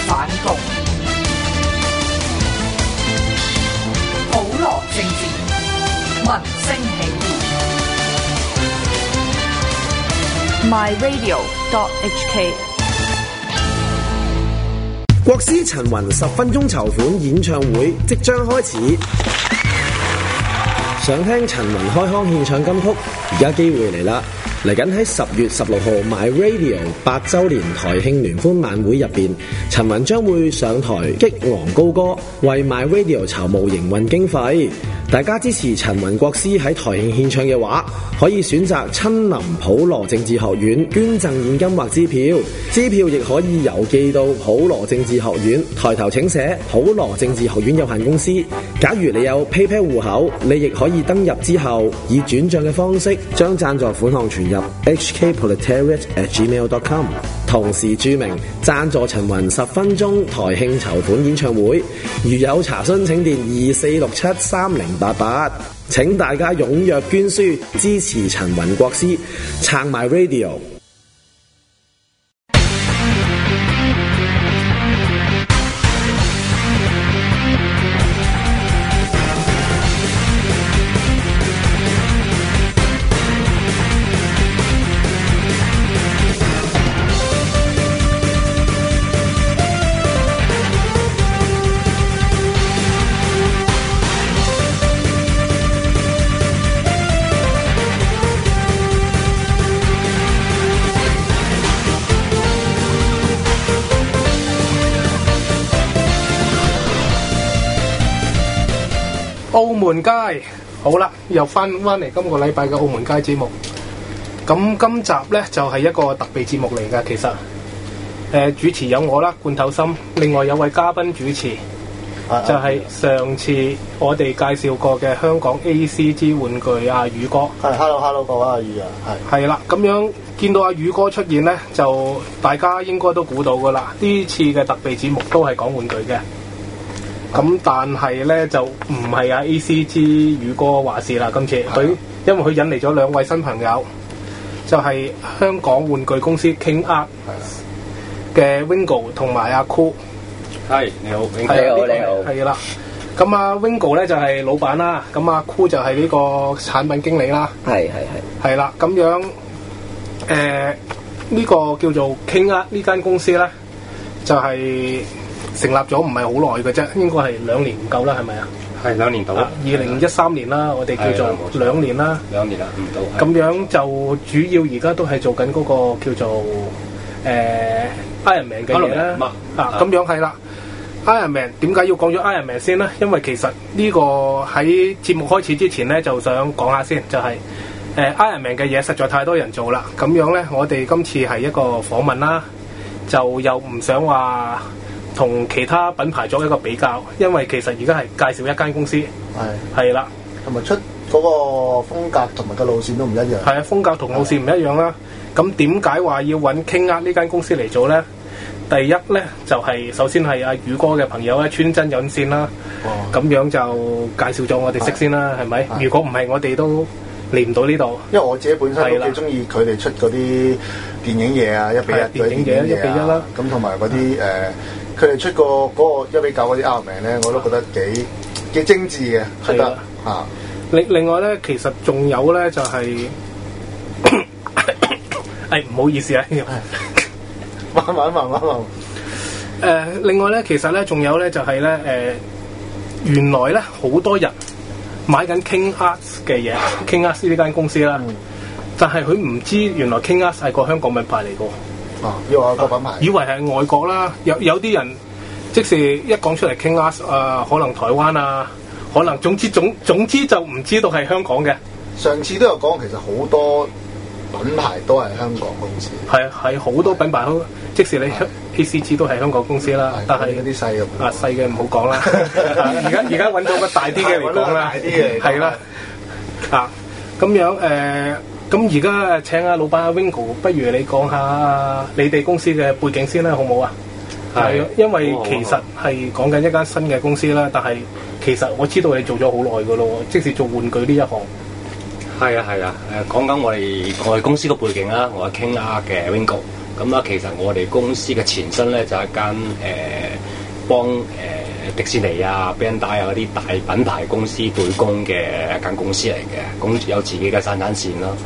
反共，普羅政治，民聲起義。 myradio.hk 國師陳雲10分鐘籌款演唱會即將開始，想聽陳雲開腔獻唱金曲，而家機會嚟啦！嚟緊喺10月16號 MyRadio 8週年台慶聯歡晚會入邊，陳雲將會上台激昂高歌，為 MyRadio 籌募營運經費。大家支持陳雲國師喺台慶獻唱嘅話，可以選擇親臨普羅政治學院捐贈現金或支票，支票亦可以郵寄到普羅政治學院，抬頭請寫普羅政治學院有限公司。假如你有 PayPal 戶口，你亦可以登入之後以轉賬嘅方式將贊助款項存入 hkproletariat@gmail.com， 同時注明贊助陳雲10分鐘台慶籌款演唱會。如有查詢請電24673088，請大家踴躍捐書支持陳雲國師，撐埋 Radio。 澳門街好啦，又翻嚟今個禮拜嘅澳門街節目。咁今集呢，就係一個特別節目嚟㗎。其實主持有我啦，罐頭心，另外有位嘉賓主持，就係上次我哋介紹過嘅香港 ACG 玩具阿宇哥。 係 hello 各位阿宇啊， 係啦，咁樣見到阿宇哥出現呢，就大家應該都估到㗎啦。呢次嘅特別節目都係講玩具嘅。咁但係咧就唔係阿 ACG 宇哥話事啦，今次佢因為佢引嚟咗兩位新朋友，就係、是、香港玩具公司 King Art 嘅 Wingo 同埋阿 Cool。係你好，你好，係啦。咁阿 Wingo 咧就係、是、老闆啦，咁阿 Cool 就係呢個產品經理啦。係啦，咁樣呢個叫做 King Art 呢間公司咧，就係、是。成立咗唔係好耐嘅啫，應該係2年唔夠啦，係咪啊？係2年到。2013年啦，我哋叫做2年啦。2年啦，唔到。咁樣就主要而家都係做緊嗰個叫做Iron Man 嘅嘢啦。咁樣係啦。Iron Man 點解要講咗 Iron Man 先咧？因為其實呢個喺節目開始之前咧，就想講下先，就係Iron Man 嘅嘢實在太多人做啦。咁樣咧，我哋今次係一個訪問啦，就又唔想話同其他品牌作一個比較，因為其實而家係介紹一間公司，係啦， 同埋出嗰個風格同埋個路線都唔一樣。 係啊，風格同路線唔一樣啦。咁點解話要揾 King Art 呢間公司嚟做咧？第一咧就係、是、首先係阿宇哥嘅朋友咧，川真引線啦。咁樣就介紹咗我哋識先啦，係咪？如果唔係，我哋都嚟唔到呢度。 因為我自己本身都幾中意佢哋出嗰啲電影嘢啊，1:1 電影嘢1:1啦。 咁同埋嗰啲佢哋出過嗰個1:9嗰啲 Iron Man咧，我都覺得幾精緻嘅，出得嚇。 另外咧，其實仲有咧就係、唔好意思啊， 慢慢。 另外咧，其實咧仲有咧就係咧原來咧好多人買緊 King Arts 嘅嘢，King Arts 呢間公司啦，但係佢唔知原來 King Arts 係個香港品牌嚟㗎。 以為係個品牌， 以為係外國啦。有啲人即使一講出嚟 King Arts 可能台灣啊，可能總之就唔知道係香港嘅。 上次都有講，其實好多品牌都係香港公司。 係好多品牌，即使你 ACG 都係香港公司啦，但係啲細嘅細嘅唔好講啦。而家揾到個大啲嘅嚟講啦，係啦。咁樣咁而家請阿老闆阿 Wingo， 不如你講下你哋公司嘅背景先啦，好唔好啊？係，因為其實係講緊一間新嘅公司啦，但係其實我知道你做咗好耐噶咯，即係做玩具呢一行。 係啊，講緊我哋公司個背景啦，我係 King Art 嘅 Wingo。咁啦，其實我哋公司嘅前身咧就係一間幫迪士尼啊、Bandai 啊嗰啲大品牌公司對公嘅一間公司嚟嘅，咁有自己嘅生產線咯。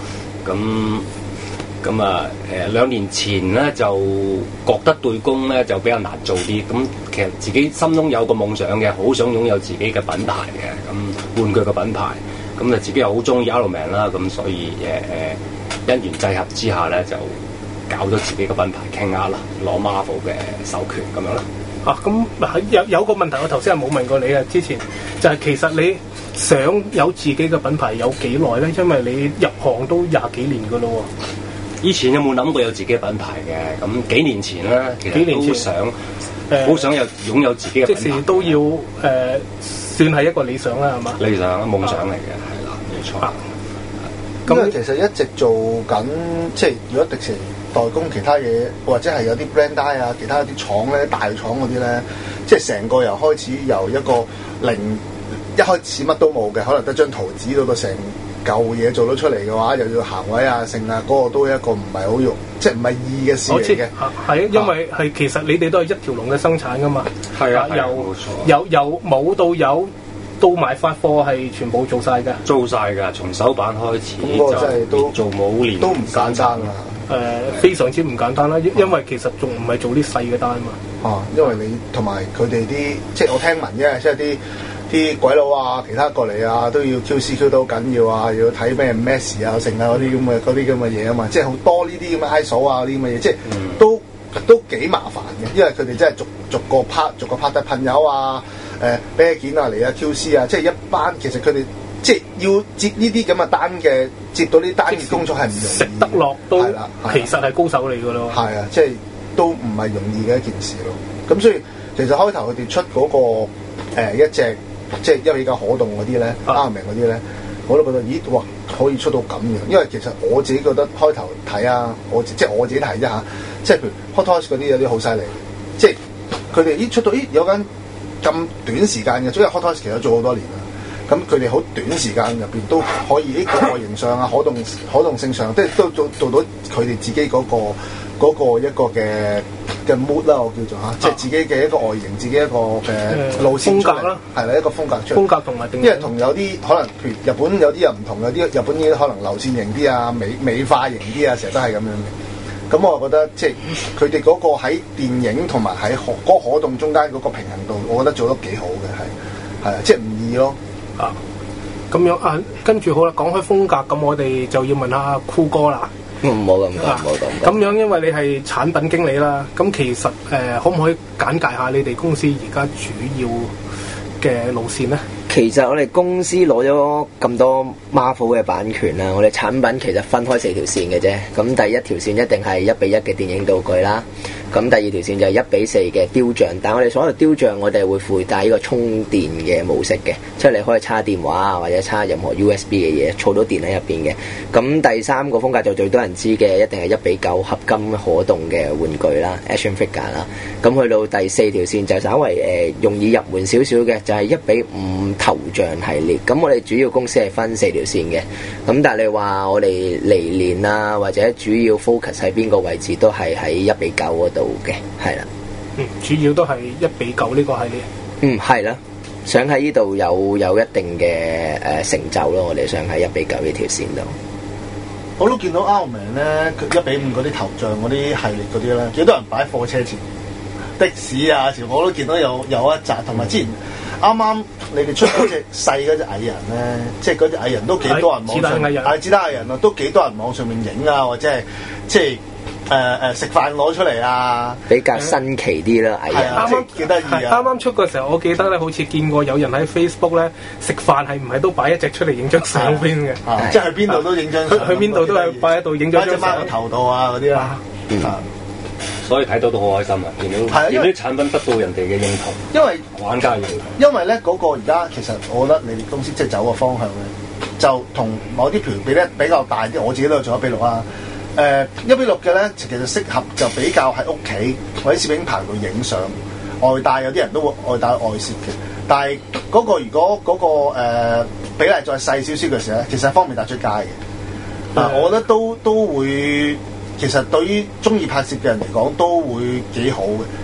咁啊2年前咧就覺得對公咧就比較難做啲，咁其實自己心中有個夢想嘅，好想擁有自己嘅品牌嘅，咁玩具嘅品牌，咁啊自己又好中意 Ironman 啦，咁所以因緣際合之下咧就搞咗自己嘅品牌 King Art啦，攞 Marvel 嘅授權咁樣啦。 咁有個問題，我頭先係冇問過你啊。之前就係其實你想有自己嘅品牌有幾耐咧？因為你入行都20幾年噶咯喎。 以前有冇諗過有自己嘅品牌嘅？咁幾年前咧，其實都想好想擁有自己嘅品牌。即時都要算係一個理想啦，係嘛？ 理想夢想嚟嘅，係啦，冇錯。 咁其實一直做緊，即係如果迪士尼代工其他嘢，或者係有啲 Bandai 啊，其他啲廠咧、大廠嗰啲咧，即係成個由開始由一個一開始乜都冇嘅，可能得張圖紙到到成舊嘢做到出嚟嘅話，又要行位啊、剩啊，嗰個都係一個唔係好用，即係唔係易嘅事嚟嘅。 係因為係其實你哋都係一條龍嘅生產噶嘛。 係啊， 由冇到有。到埋發貨係全部做晒㗎， 做晒㗎，從手板開始就做冇年都唔簡單啊！ 非常之唔簡單啦，因為其實仲唔係做啲細嘅單嘛。 因為你同埋佢哋啲，即係我聽聞啫，即係啲鬼佬啊，其他過嚟啊，都要 QC 都好緊要啊，要睇咩 Mass 啊、剩啊嗰啲咁嘅嘢啊嘛，即係好多呢啲咁嘅 ISO 啊啲咁嘅嘢，即係都幾麻煩嘅，因為佢哋真係逐個 part 得噴油啊。啤件啊嚟啊 QC 啊，即係一班其實佢哋即係要接呢啲咁嘅單嘅，接到啲單嘅工作係唔容易， 食得落都其實係高手嚟㗎咯。係啊，即係都唔係容易嘅一件事咯。咁所以其實開頭佢哋出嗰個一隻即係一比較可動嗰啲咧，Ironman嗰啲咧，我都覺得咦哇可以出到咁樣，因為其實我自己覺得開頭睇啊，即係我自己睇啫嚇，即係譬如 Hot Toys 嗰啲有啲好犀利，即係佢哋出到有間。咁短時間嘅，因為 Hot Toys 其實做好多年啦。咁佢哋好短時間入邊都可以呢個外形上啊、可動性上，即係都做到佢哋自己嗰個一個嘅 mood 啦，我叫做嚇，即係自己嘅一個外形，自己一個嘅路線風格啦， 係啦，一個風格出嚟。 風格同埋定， 因為同有啲可能，譬如日本有啲又唔同，有啲日本嘢可能流線型啲啊、美化型啲啊，成日都係咁樣嘅。咁我覺得即係佢哋嗰個喺電影同埋喺嗰個可動中間嗰個平衡度，我覺得做得幾好嘅，係啊，即係唔易咯。 咁樣啊，跟住好啦，講開風格，咁我哋就要問下酷哥啦。 唔好咁講，唔好咁。 咁樣因為你係產品經理啦，咁其實可唔可以簡介下你哋公司而家主要嘅路線咧？ 其實我哋公司攞咗咁多 Marvel 嘅版權啦，我哋產品其實分開4條線嘅啫。咁第一條線一定係1:1嘅電影道具啦。咁第二條線就係1:4嘅雕像，但係我哋所有雕像我哋會附帶呢個充電嘅模式嘅，即係你可以插電話啊，或者插任何 USB 嘅嘢，儲到電喺入邊嘅。咁第3個風格就最多人知嘅，一定係1:9合金可動嘅玩具啦 ，Action Figure 啦。咁去到第4條線就稍為容易入門少少嘅，就係1:5頭像系列。咁我哋主要公司係分4條線嘅。咁但係你話我哋嚟年啊，或者主要 focus 喺邊個位置，都係喺1:9嗰度嘅，係啦。 主要都係1:9呢個系列。 係啦，想喺呢度有一定嘅成就咯。我哋想喺1:9呢條線度。 我都見到 Ironman 咧，佢1:5嗰啲頭像嗰啲系列嗰啲咧，幾多人擺喺貨車前，的士啊，我都見到有一紮，同埋之前啱啱你哋出嗰隻細嗰隻蟻人咧，即係嗰隻蟻人都幾多人網上，係子彈蟻人啊，都幾多人網上面影啊，或者係即係食飯攞出嚟啊， 比較新奇啲啦，蟻人啱啱幾得意啊！ 啱啱出嘅時候，我記得咧，好似見過有人喺 Facebook 咧食飯係唔係都擺一隻出嚟影張相邊嘅， 即係去邊度都影張相， 去邊度都係擺喺度影張相， 擺隻貓個頭度啊嗰啲啦。 所以睇到都好開心啊！見到啲產品得到人哋嘅認同， 因為玩家嘅認同。 因為咧嗰個而家其實我覺得你哋公司即係走個方向咧，就同某啲比咧比較大啲，我自己都有做1:6啊。1:6嘅咧，其實適合就比較喺屋企或者攝影棚度影相，外帶有啲人都會外帶外攝嘅。但係嗰個如果嗰個比例再細少少嘅時候咧，其實係方便帶出街嘅。我覺得都會。其實對於中意拍攝嘅人嚟講，都會幾好嘅。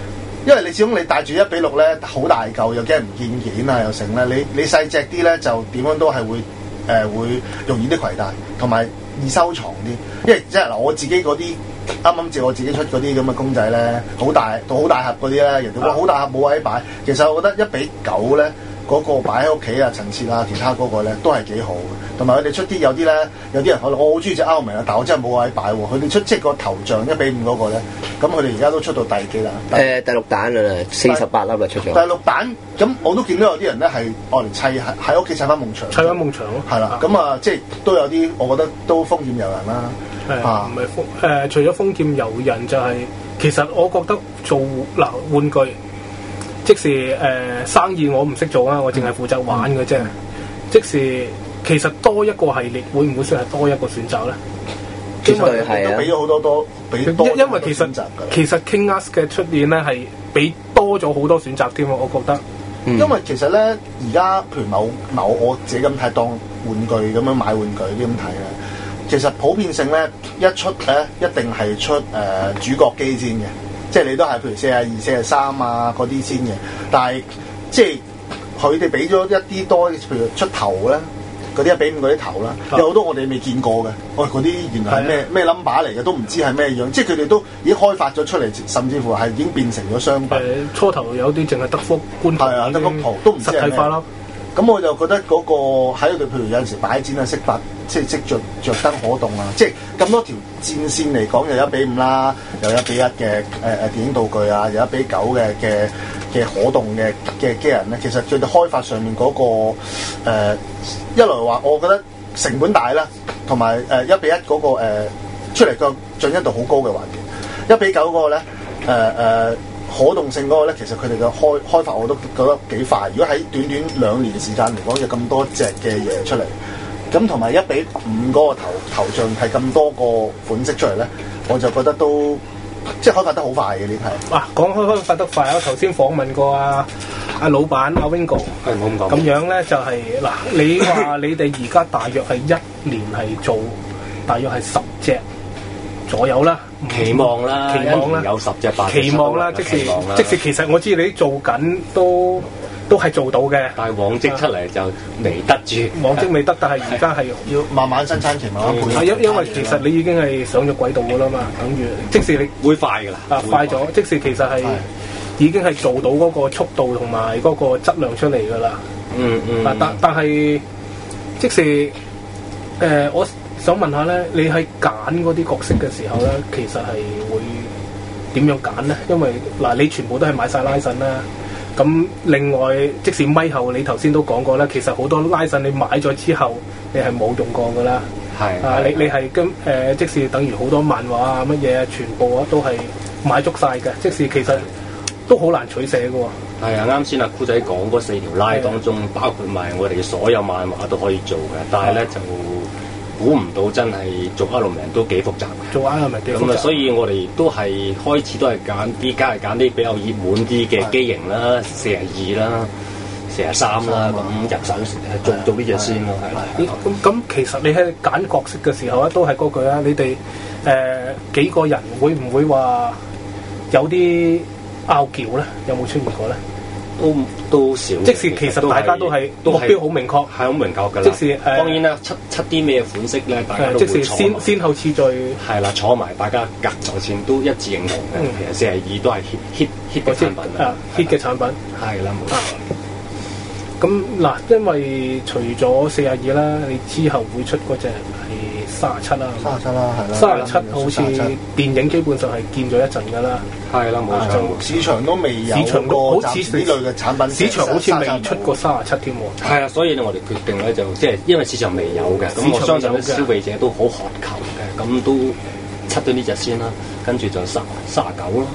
因為你始終你帶住1:6咧，好大嚿，又驚唔見件啊，又成咧。你細隻啲咧，就點樣都係會容易啲攜帶，同埋易收藏啲。因為即係嗱，我自己嗰啲啱啱我自己出嗰啲咁嘅公仔咧，好大盒嗰啲咧，人哋話好大盒冇位擺。其實我覺得1:9咧。嗰個擺喺屋企啊、陳設啊、其他嗰個咧都係幾好嘅，同埋佢哋出啲有啲人可能我好中意隻歐明啊，但我真係冇位擺喎。佢哋出即係個頭像1:5嗰個咧，咁佢哋而家都出到第幾啦？ 第6彈啦，48粒啦出咗。 第6彈咁我都見到有啲人咧係愛嚟砌喺屋企砌翻夢牆。 砌翻夢牆咯。 係啦，咁啊即係都有啲，我覺得都豐儉由人啦。 唔係除咗豐儉由人就係、其實我覺得做玩具。即是生意我唔識做啊，我淨係負責玩嘅啫。即是其實多一個系列，會唔會算係多一個選擇咧？ 絕對係啊！ 都俾咗好多俾多。 因為其實 King Us 嘅出現咧係俾多咗好多選擇添啊，我覺得。 因為其實咧，而家譬如某我自己咁睇，當玩具咁樣買玩具啲咁睇咧，其實普遍性咧一出咧一定係出主角機先嘅。即係你都係譬如42、43啊嗰啲先嘅，但係即係佢哋俾咗一啲多，譬如出頭咧，嗰啲1:5嗰啲頭啦，有好多我哋未見過嘅，嗰啲原來係咩 number 嚟嘅，都唔知係咩樣，即係佢哋都已經開發咗出嚟，甚至乎係已經變成咗商品。 初頭有啲淨係得幅觀圖， 得幅圖都唔知實體化啦。 咁我就覺得嗰個喺度，譬如有陣時擺展啊，識發即係識着燈可動啊，即係咁多條戰線嚟講，又1:5啦，又1:1嘅電影道具啊，又1:9嘅可動嘅機人咧，其實佢哋開發上面嗰個一來話，我覺得成本大啦，同埋1:1嗰個出嚟個進一度好高嘅環境，1:9嗰個咧可動性嗰個咧，其實佢哋嘅開發我都覺得幾快。如果喺短2年時間嚟講，有咁多隻嘅嘢出嚟，咁同埋1:5嗰個頭像係咁多個款式出嚟咧，我就覺得都即係開發得好快嘅呢批。 哇！講開發得快，我頭先訪問過阿老闆阿 Wingo， 係冇咁講。 咁樣咧就係你話你哋而家大約係1年係做大約係10隻左右啦。 期望啦，有10隻8隻。 期望啦，即是其實我知你做緊都係做到嘅， 但係往績出嚟就未得住。 往績未得，但係而家係要慢慢生產期，慢慢配。 因為其實你已經係上咗軌道噶啦嘛，等於即使你會快噶啦， 快咗。即使其實係已經係做到嗰個速度同埋嗰個質量出嚟噶啦。但係即使我想問下咧，你喺揀嗰啲角色嘅時候咧，其實係會點樣揀咧？因為你全部都係買晒拉神啦。咁另外，即使咪後你頭先都講過啦，其實好多拉神你買咗之後，你係冇用過噶啦。你係即使等於好多漫畫啊乜嘢，全部啊都係買足晒嘅。即使其實都好難取捨嘅喎。 係啊，啱先阿酷仔講嗰4條拉當中，包括埋我哋嘅所有漫畫都可以做嘅，但係咧就估唔到真係做 Iron Man 都幾複雜。做 Iron Man 幾複雜。咁啊，所以我哋都係開始都係揀啲，梗係揀啲比較熱門啲嘅機型啦，42啦、43啦，咁入手做呢隻先咯，係啦。 咁其實你喺揀角色嘅時候咧，都係嗰句啦。你哋幾個人會唔會話有啲拗撬咧？有冇出現過咧？ 都少， 即使其實大家都係目標好明確，係好明確㗎啦。即使當然啦，出啲咩款式咧，大家都會即使先後次序係啦，坐埋大家隔咗先都一致認同嘅。其實42都係 hit 嘅產品 hit 嘅產品係啦，冇錯。 咁因為除咗42啦，你之後會出嗰隻係37啦 ，37啦，係啦 ，37好似電影基本上係見咗一陣㗎啦， 係啦，冇錯。 市場都未有， 市場都好似呢類嘅產品， 市場好似未出過37添喎。 係啊，所以我哋決定咧就即係因為市場未有嘅，咁我相信消費者都好渴求嘅，咁都出咗呢隻先啦，跟住就39咯。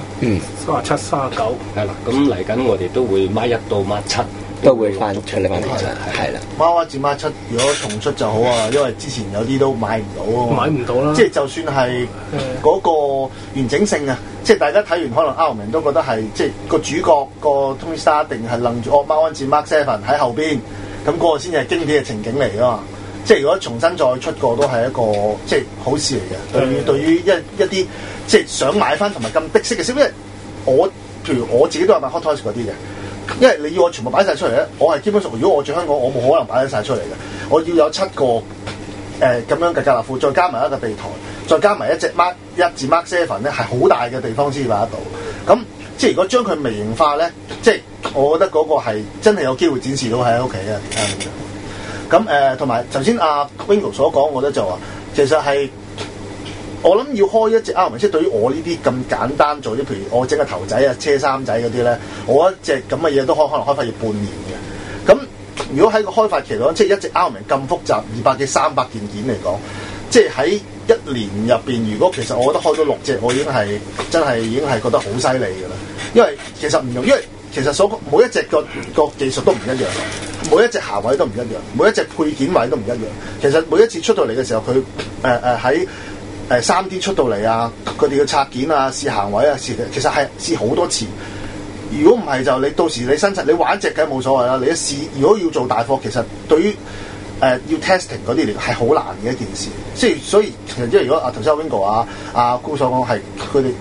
37、39 係啦，咁嚟緊我哋都會孖1到孖7。 都會翻出嚟翻嚟嘅，係啦。 孖1至孖7，如果重出就好啊，因為之前有啲都買唔到啊。 買唔到啦。 即係就算係嗰個完整性啊，即係大家睇完可能 Iron Man 都覺得係即係個主角個 Tony Stark 定係愣住孖1至孖7喺後邊，咁嗰個先係經典嘅情景嚟㗎嘛。即係如果重新再出過都係一個即係好事嚟嘅。對於一啲即係想買翻同埋咁的色嘅消費，我譬如我自己都有買 Hot Toys 嗰啲嘅，因為你要我全部擺晒出嚟咧，我係基本上如果我住香港，我冇可能擺得晒出嚟嘅。我要有7個咁樣嘅格納庫，再加埋一個地台，再加埋一隻 Mark 1至 Mark 7咧，係好大嘅地方先擺得到。咁即係如果將佢微型化咧，即係我覺得嗰個係真係有機會展示到喺屋企嘅。咁同埋頭先阿 Wingo 所講，我覺得就話其實係我諗要開一隻 Iron Man，即係對於我呢啲咁簡單做啲，譬如我整個頭仔啊、車衫仔嗰啲咧，我一隻咁嘅嘢都可能開發要半年嘅。咁如果喺個開發期度，即係一隻 Iron Man 咁複雜200幾300件件嚟講，即係喺一年入邊，如果其實我覺得開咗6隻，我已經係真係已經係覺得好犀利㗎啦。因為其實唔用，因為其實每一隻個技術都唔一樣，每一隻行位都唔一樣，每一隻配件位都唔一樣。其實每一次出到嚟嘅時候，佢喺3D 出到嚟啊，佢哋嘅拆件啊、試行位啊，其實係試好多次。如果唔係就你到時你新陳你玩一隻梗係冇所謂啦。你一試，如果要做大貨，其實對於要 testing 嗰啲嚟係好難嘅一件事。即係所以其實即係如果頭先阿 Wingo 阿姑所講係佢哋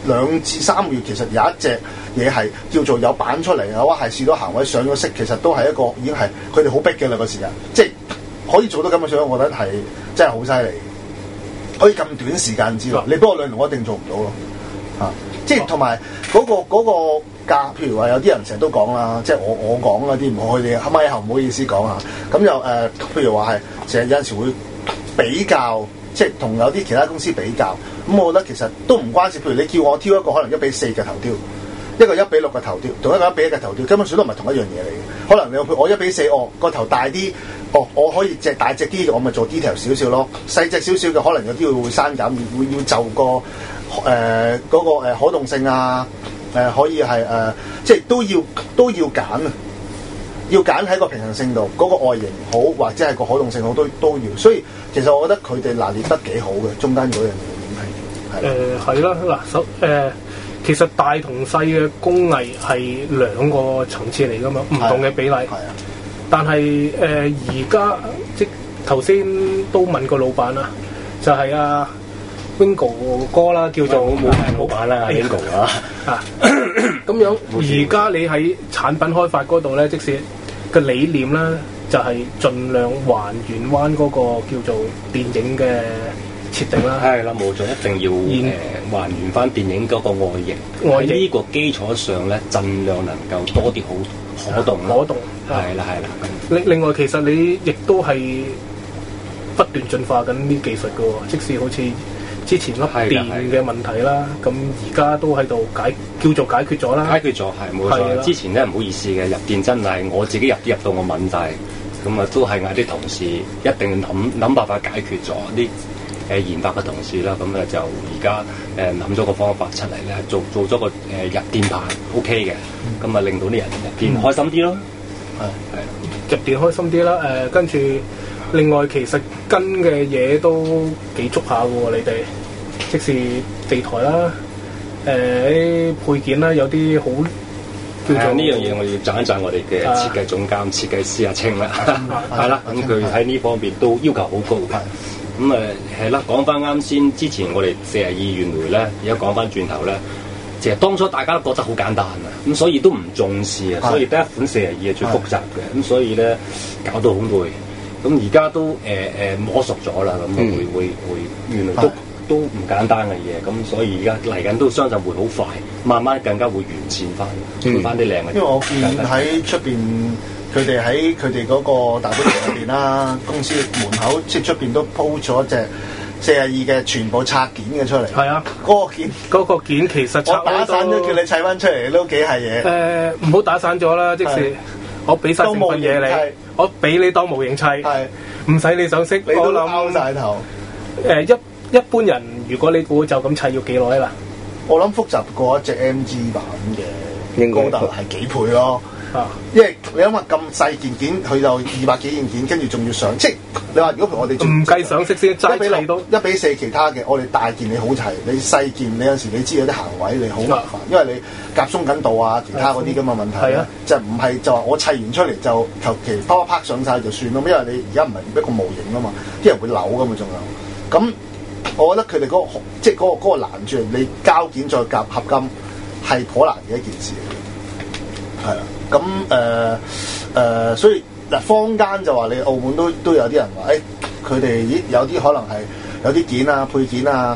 2至3個月，其實有一隻嘢係叫做有版出嚟嘅話，係試到行位上咗色，其實都係一個已經係佢哋好逼嘅啦個時間。即係可以做到咁嘅相，我覺得係真係好犀利。可以咁短時間之內，你幫我2年我一定做唔到咯。即係同埋嗰個價，譬如話有啲人成日都講啦，即係我講嗰啲唔好，佢哋咪後唔好意思講下。咁又譬如話係成日有陣時會比較，即係同有啲其他公司比較。咁我覺得其實都唔關事。譬如你叫我挑一個可能1:4嘅頭雕，一個1:6嘅頭雕，同一個1:1嘅頭雕，根本上都唔係同一樣嘢嚟嘅。可能你我1:4，個頭大啲，我可以大隻啲嘅，我咪做 detail 少少咯。細隻少少嘅，可能有啲會刪減，會要就個嗰個可動性啊，可以係即係都要揀啊，要揀喺個平衡性度，嗰個外形好或者係個可動性好都要。所以其實我覺得佢哋拿捏得幾好嘅，中間嗰樣嘢係啦嗱，其實大同細嘅工藝係2個層次嚟噶嘛，唔同嘅比例。但係而家即頭先都問過老闆啦，就係阿 Wingo 哥啦，叫做冇老闆啦 Wingo 啊。 咁樣而家你喺產品開發嗰度咧，即使個理念咧，就係盡量還原翻嗰個叫做電影嘅設定啦。 係啦，冇錯，一定要還原翻電影嗰個外形。喺呢個基礎上咧，盡量能夠多啲好可動。可動係啦。 另外，其實你亦都係不斷進化緊啲技術嘅喎，即使好似之前粒電嘅問題啦，咁而家都喺度叫做解決咗啦。 解決咗係冇錯。之前咧唔好意思嘅入電真係我自己入到我敏晒，咁啊都係嗌啲同事一定諗辦法解決咗啲研發嘅同事啦。咁啊就而家諗咗個方法出嚟咧，做咗個入電盤 OK 嘅，咁啊令到啲人入電開心啲咯。 入電開心啲啦，跟住另外其實跟嘅嘢都幾足下嘅喎，你哋即是地台啦，啲配件啦，有啲好叫做呢樣嘢，我要讚一讚我哋嘅設計總監、設計師阿清啦，係啦，咁佢喺呢方面都要求好高。咁係啦，講翻啱先，之前我哋42元回咧，而家講翻轉頭咧。其實當初大家都覺得好簡單啊，咁所以都唔重視啊，所以得一款42係最複雜嘅，咁所以咧搞到好攰。咁而家都摸熟咗啦，咁會原來都唔簡單嘅嘢，咁所以而家嚟緊都相信會好快，慢慢更加會完善翻，做翻啲靚嘅。 因為我見喺出邊，佢哋喺佢哋嗰個大本營入邊啦，公司門口即係出邊都鋪咗隻42嘅全部拆件嘅出嚟。係啊，嗰個件其實我打散咗，叫你砌翻出嚟都幾係嘢。 唔好打散咗啦，即使我俾晒成份嘢你，我俾你當模型砌，唔使你上色， 你都拗晒頭。 一般人如果你估就咁砌要幾耐啦？ 我諗複雜過一隻 MG 版嘅高達係幾倍咯。因為你諗下咁細件件，佢就200幾件件，跟住仲要上，即係你話如果譬如我哋唔計上色先，齋砌到 1:4其他嘅，我哋大件你好齊，你細件你有時你知有啲行位你好麻煩，因為你夾鬆緊度啊，其他嗰啲咁嘅問題啊，就唔係就話我砌完出嚟就求其啪上晒就算咯，因為你而家唔係一個模型啊嘛，啲人會扭噶嘛，仲有咁，我覺得佢哋即係嗰個難處，你膠件再夾合金。 係頗難嘅一件事。係啦，咁所以嗱，坊間就話你澳門都有啲人話，佢哋有啲可能係有啲件啊、配件啊，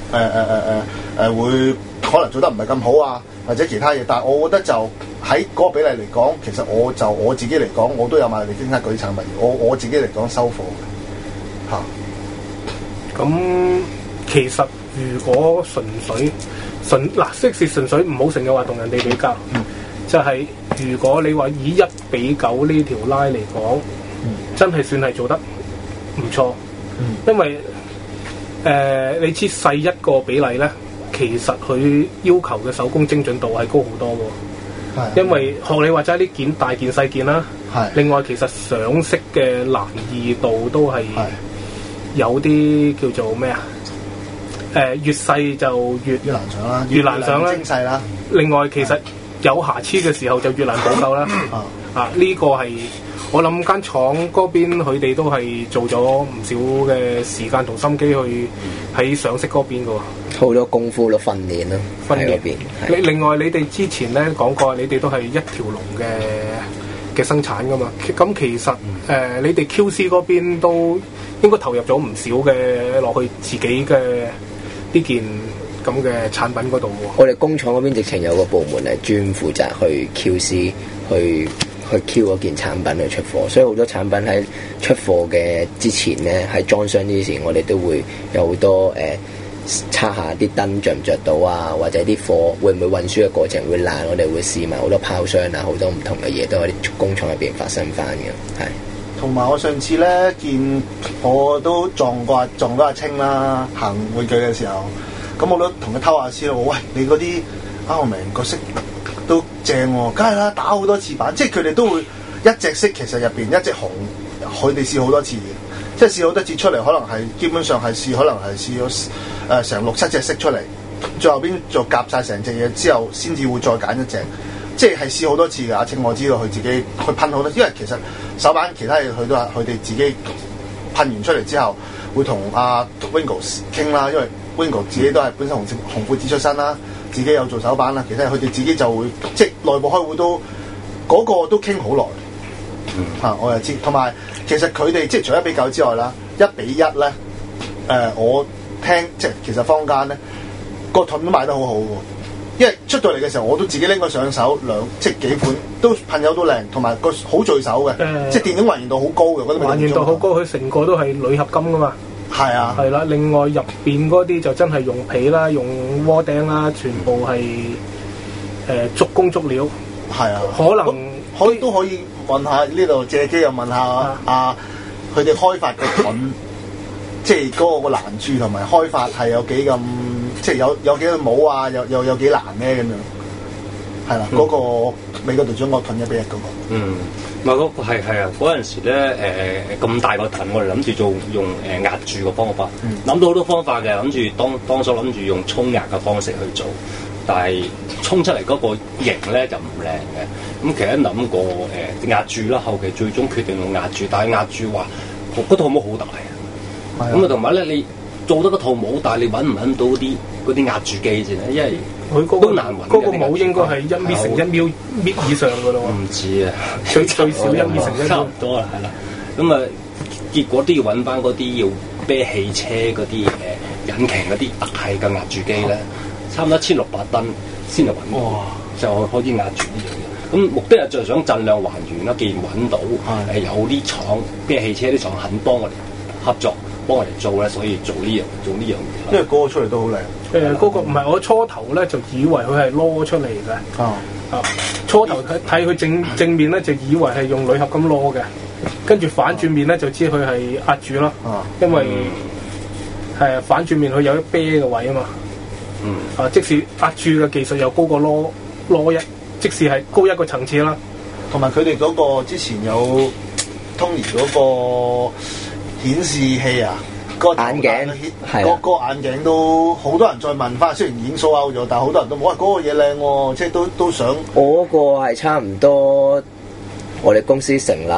會可能做得唔係咁好啊，或者其他嘢。但係我覺得就喺嗰個比例嚟講，其實我自己嚟講，我都有買你經卡嗰啲產品，我自己嚟講收貨嘅嚇。 咁其實如果即使純粹唔好成日話同人哋比較，就係如果你話以1:9呢條拉嚟講，真係算係做得唔錯，因為你切細一個比例咧，其實佢要求嘅手工精準度係高好多喎。因為學你話齋啲件大件細件啦，另外其實上色嘅難易度都係有啲叫做咩啊？越細就越難上啦， 越難上啦， 精細啦。 另外其實有瑕疵嘅時候就越難補救啦。呢個係我諗間廠嗰邊佢哋都係做咗唔少嘅時間同心機去喺上色嗰邊嘅喎。 好多功夫咯，訓練咯，喺嗰邊。 另外你哋之前咧講過，你哋都係一條龍嘅生產噶嘛？咁其實你哋 QC 嗰邊都應該投入咗唔少嘅落去自己嘅呢件咁嘅產品嗰度喎。 我哋工廠嗰邊直情有個部門係專負責去 QC 去 Q 嗰件產品去出貨，所以好多產品喺出貨嘅之前咧，喺裝箱之前，我哋都會有好多測下啲燈着唔着到啊，或者啲貨會唔會運輸嘅過程會爛，我哋會試埋好多拋箱啊，好多唔同嘅嘢都喺工廠入邊發生翻嘅，係。 同埋我上次咧見我都撞到阿清啦，行玩具嘅時候，咁我都同佢偷下師咯。喂，你嗰啲啱我明個色都正喎，梗係啦，打好多次版，即係佢哋都會一隻色其實入邊一隻紅，佢哋試好多次嘅，即係試好多次出嚟，可能係基本上係試咗成6-7隻色出嚟，最後邊就夾晒成隻嘢之後，先至會再揀一隻。即係試好多次㗎，阿清我知道佢自己去噴好多，因為其實手板其他嘢佢都係佢哋自己噴完出嚟之後，會同阿 Wingo 傾啦，因為 Wingo 自己都係本身紅褲子出身啦，自己有做手板啦，其他佢哋自己就會即係內部開會都嗰個都傾好耐嚇，我又知。同埋其實佢哋即係除咗1:9之外啦，1:1咧我聽即係其實坊間咧個盾都賣得好好喎。因為出到嚟嘅時候，我都自己拎過上手即係幾款，都噴油都靚，同埋個好聚手嘅，即係電影還原度好高嘅。 還原度好高，佢成個都係鋁合金噶嘛。 係啊， 係啦。另外入邊嗰啲就真係用皮啦，用窩釘啦，全部係足工足料。 係啊， 可能都可以問下呢度借機又問下佢哋開發嘅盾，即係嗰個難處同埋開發係有幾咁。即係有幾多帽啊？又有幾難咧咁樣，係啦。嗰個美國隊長個盾1:1嗰個， 唔係嗰個係啊！嗰陣時咧咁大個盾，我哋諗住用壓住嘅方法，諗到好多方法嘅，諗住當初諗住用衝壓嘅方式去做，但係衝出嚟嗰個型咧就唔靚嘅。咁其實諗過壓住啦，後期最終決定用壓住，但係壓住話嗰套帽好大啊！咁啊同埋咧你。做得個套帽，但係你揾唔揾到嗰啲壓住機先咧？因為佢都難揾。 嗰個帽應該係1米乘1米以上嘅咯喎。唔止啊， 最少1米乘1米。 差唔多啦，係啦。咁啊，結果都要揾翻嗰啲要啤汽車嗰啲引擎嗰啲大嘅壓住機咧，差唔多1600噸先嚟揾到，就可以壓住呢樣嘢。咁目的係就係想盡量還原啦。既然揾到有啲廠啤汽車啲廠肯幫我哋合作。幫我哋做咧，所以做呢樣嘢。 因為嗰個出嚟都好靚。 嗰個唔係我初頭咧就以為佢係攞出嚟嘅。初頭睇佢正面咧就以為係用鋁合金攞嘅，跟住反轉面咧就知佢係壓住咯。因為反轉面佢有一啤嘅位啊嘛。即使壓住嘅技術又高過攞一，即使係高一個層次啦。 同埋佢哋嗰個之前有 Tony 嗰個。顯示器啊，個眼鏡係個眼鏡都好多人再問翻，雖然已經 sold out咗，但係好多人都冇話嗰個嘢靚喎，即係都想。 我嗰個係差唔多，我哋公司成立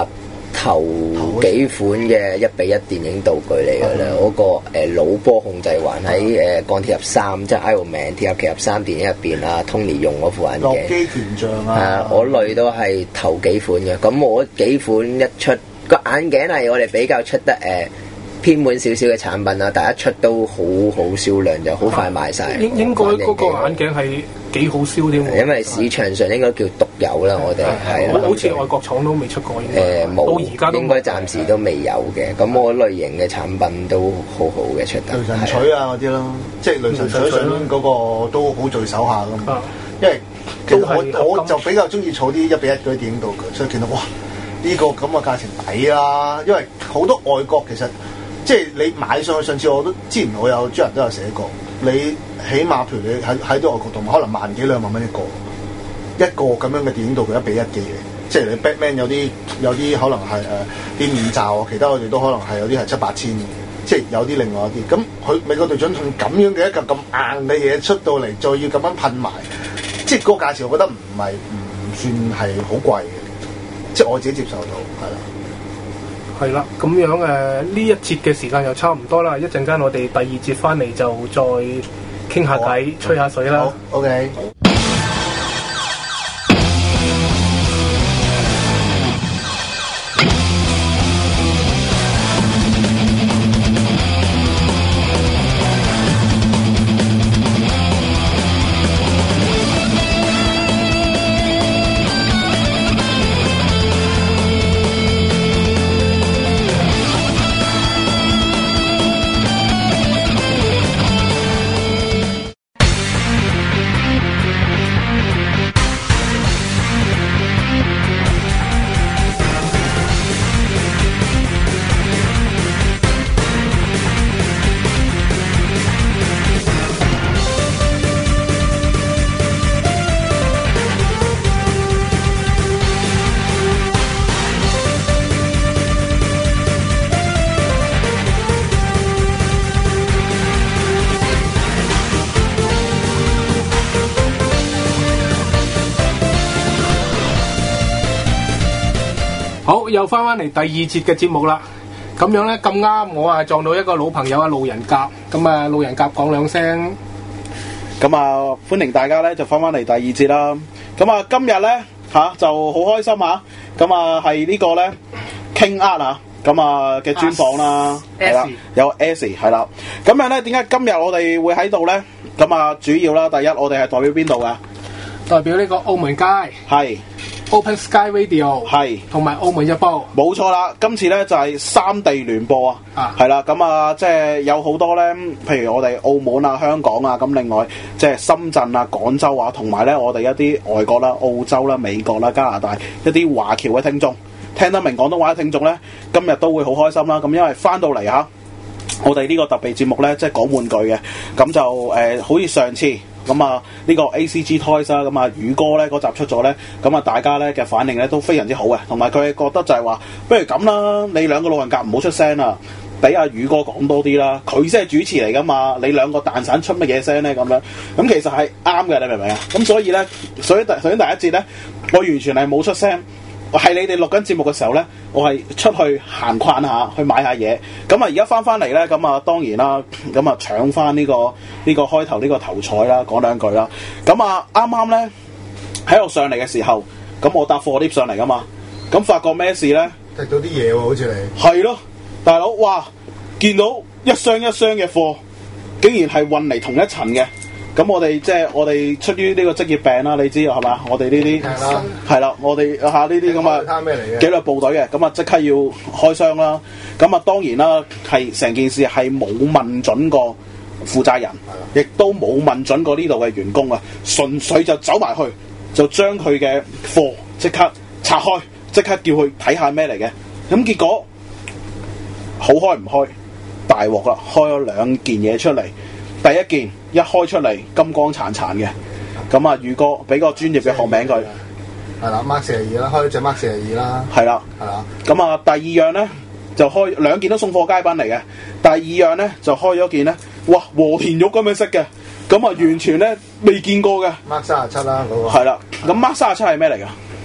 頭幾款嘅1:1電影道具嚟嘅啦，嗰個腦波控制環喺鋼鐵俠3，即係 Iron Man 鐵俠奇俠3電影入邊啊 Tony 用嗰副眼洛鏡。 基權杖啊！ 係啊，我類都係頭幾款嘅，咁我幾款一出個眼鏡係我哋比較出得偏門少少嘅產品啦，但係一出都好銷量，就好快賣晒。 應該嗰個眼鏡係幾好銷添喎， 因為市場上應該叫獨有啦，我哋係好似外國廠都未出過， 冇， 到而家都應該暫時都未有嘅。咁我類型嘅產品都好好嘅出得。 雷神錘啊嗰啲咯，即係雷神錘上面嗰個都好聚手下噶嘛。因為其實我就比較中意儲啲1:1嗰啲電影道具，所以見到哇呢個咁嘅價錢抵啦。因為好多外國其實即係你買上去，上次我都之前我有專人都有寫過，你起碼譬如你喺啲外國度買，可能1萬幾2萬蚊一個咁樣嘅電影道具1:1嘅嘢，即係你 Batman 有啲可能係啲面罩，其他我哋都可能係有啲係7-8千嘅，即係有啲另外一啲。咁佢美國隊長用咁樣嘅一嚿咁硬嘅嘢出到嚟，再要咁樣噴埋，即係嗰個價錢，我覺得唔算係好貴嘅，即係我自己接受到，係啦。 係啦，咁樣呢一節嘅時間又差唔多啦，一陣間我哋第二節翻嚟就再傾下偈，吹下水啦。 好 ，OK。 好，又翻嚟第二節嘅節目啦。咁樣咧咁啱，我撞到一個老朋友啊，路人甲。咁啊，路人甲講兩聲。 咁啊，歡迎大家咧就翻嚟第二節啦。咁啊，今日咧就好開心嚇。咁啊，係呢個咧 King Art 啊，咁啊嘅專訪啦，係啦，有 S 係啦。咁樣咧，點解今日我哋會喺度咧？咁啊，主要啦，第一我哋係代表邊度噶？ 代表呢個澳門街。係。Open Sky Radio 係， 同埋澳門日報， 冇錯啦。今次咧就係3地聯播啊，係啦。咁啊，即係有好多咧，譬如我哋澳門啊、香港啊，咁另外即係深圳啊、廣州啊，同埋咧我哋一啲外國啦、澳洲啦、美國啦、加拿大一啲華僑嘅聽眾，聽得明廣東話嘅聽眾咧，今日都會好開心啦。咁因為翻到嚟嚇，我哋呢個特別節目咧，即係講玩具嘅，咁就好似上次。咁啊，呢個 ACG Toys 啦，咁啊，宇哥咧嗰集出咗咧，咁啊，大家咧嘅反應咧都非常之好嘅，同埋佢覺得就係話，不如咁啦，你兩個老人甲唔好出聲啦，俾阿宇哥講多啲啦，佢先係主持嚟噶嘛，你兩個蛋散出乜嘢聲咧咁樣，咁其實係啱嘅，你明唔明啊？咁所以咧，首先第一節咧，我完全係冇出聲。係你哋錄緊節目嘅時候咧，我係出去行逛下，去買下嘢。咁啊，而家翻嚟咧，咁啊當然啦，咁啊搶翻呢個開頭呢個頭彩啦，講兩句啦。咁啊啱啱咧喺我上嚟嘅時候，咁我搭貨 lift 上嚟噶嘛，咁發覺咩事咧？ 踢到啲嘢喎，好似你係咯，大佬，哇！見到一箱一箱嘅貨，竟然係運嚟同一層嘅。咁我哋即係我哋出於呢個職業病啦，你知係嘛？我哋呢啲係啦，我哋呢啲咁啊紀律部隊嘅，咁啊即刻要開箱啦。咁啊當然啦，係成件事係冇問準過負責人，亦都冇問準過呢度嘅員工啊，純粹就走埋去，就將佢嘅貨即刻拆開，即刻叫佢睇下咩嚟嘅。咁結果好開唔開，大鑊啦！開咗2件嘢出嚟。第一件一開出嚟金光燦燦嘅，咁啊宇哥俾個專業嘅學名佢， 係啦 Mark 42啦，開咗隻 Mark 42啦， 係啦，咁啊第二樣咧就開2件都送貨街品嚟嘅，第二樣咧就開咗件咧，哇和田玉咁樣色嘅，咁啊完全咧未見過嘅 Mark 37啦嗰個， 係啦，咁 Mark 37係咩嚟㗎？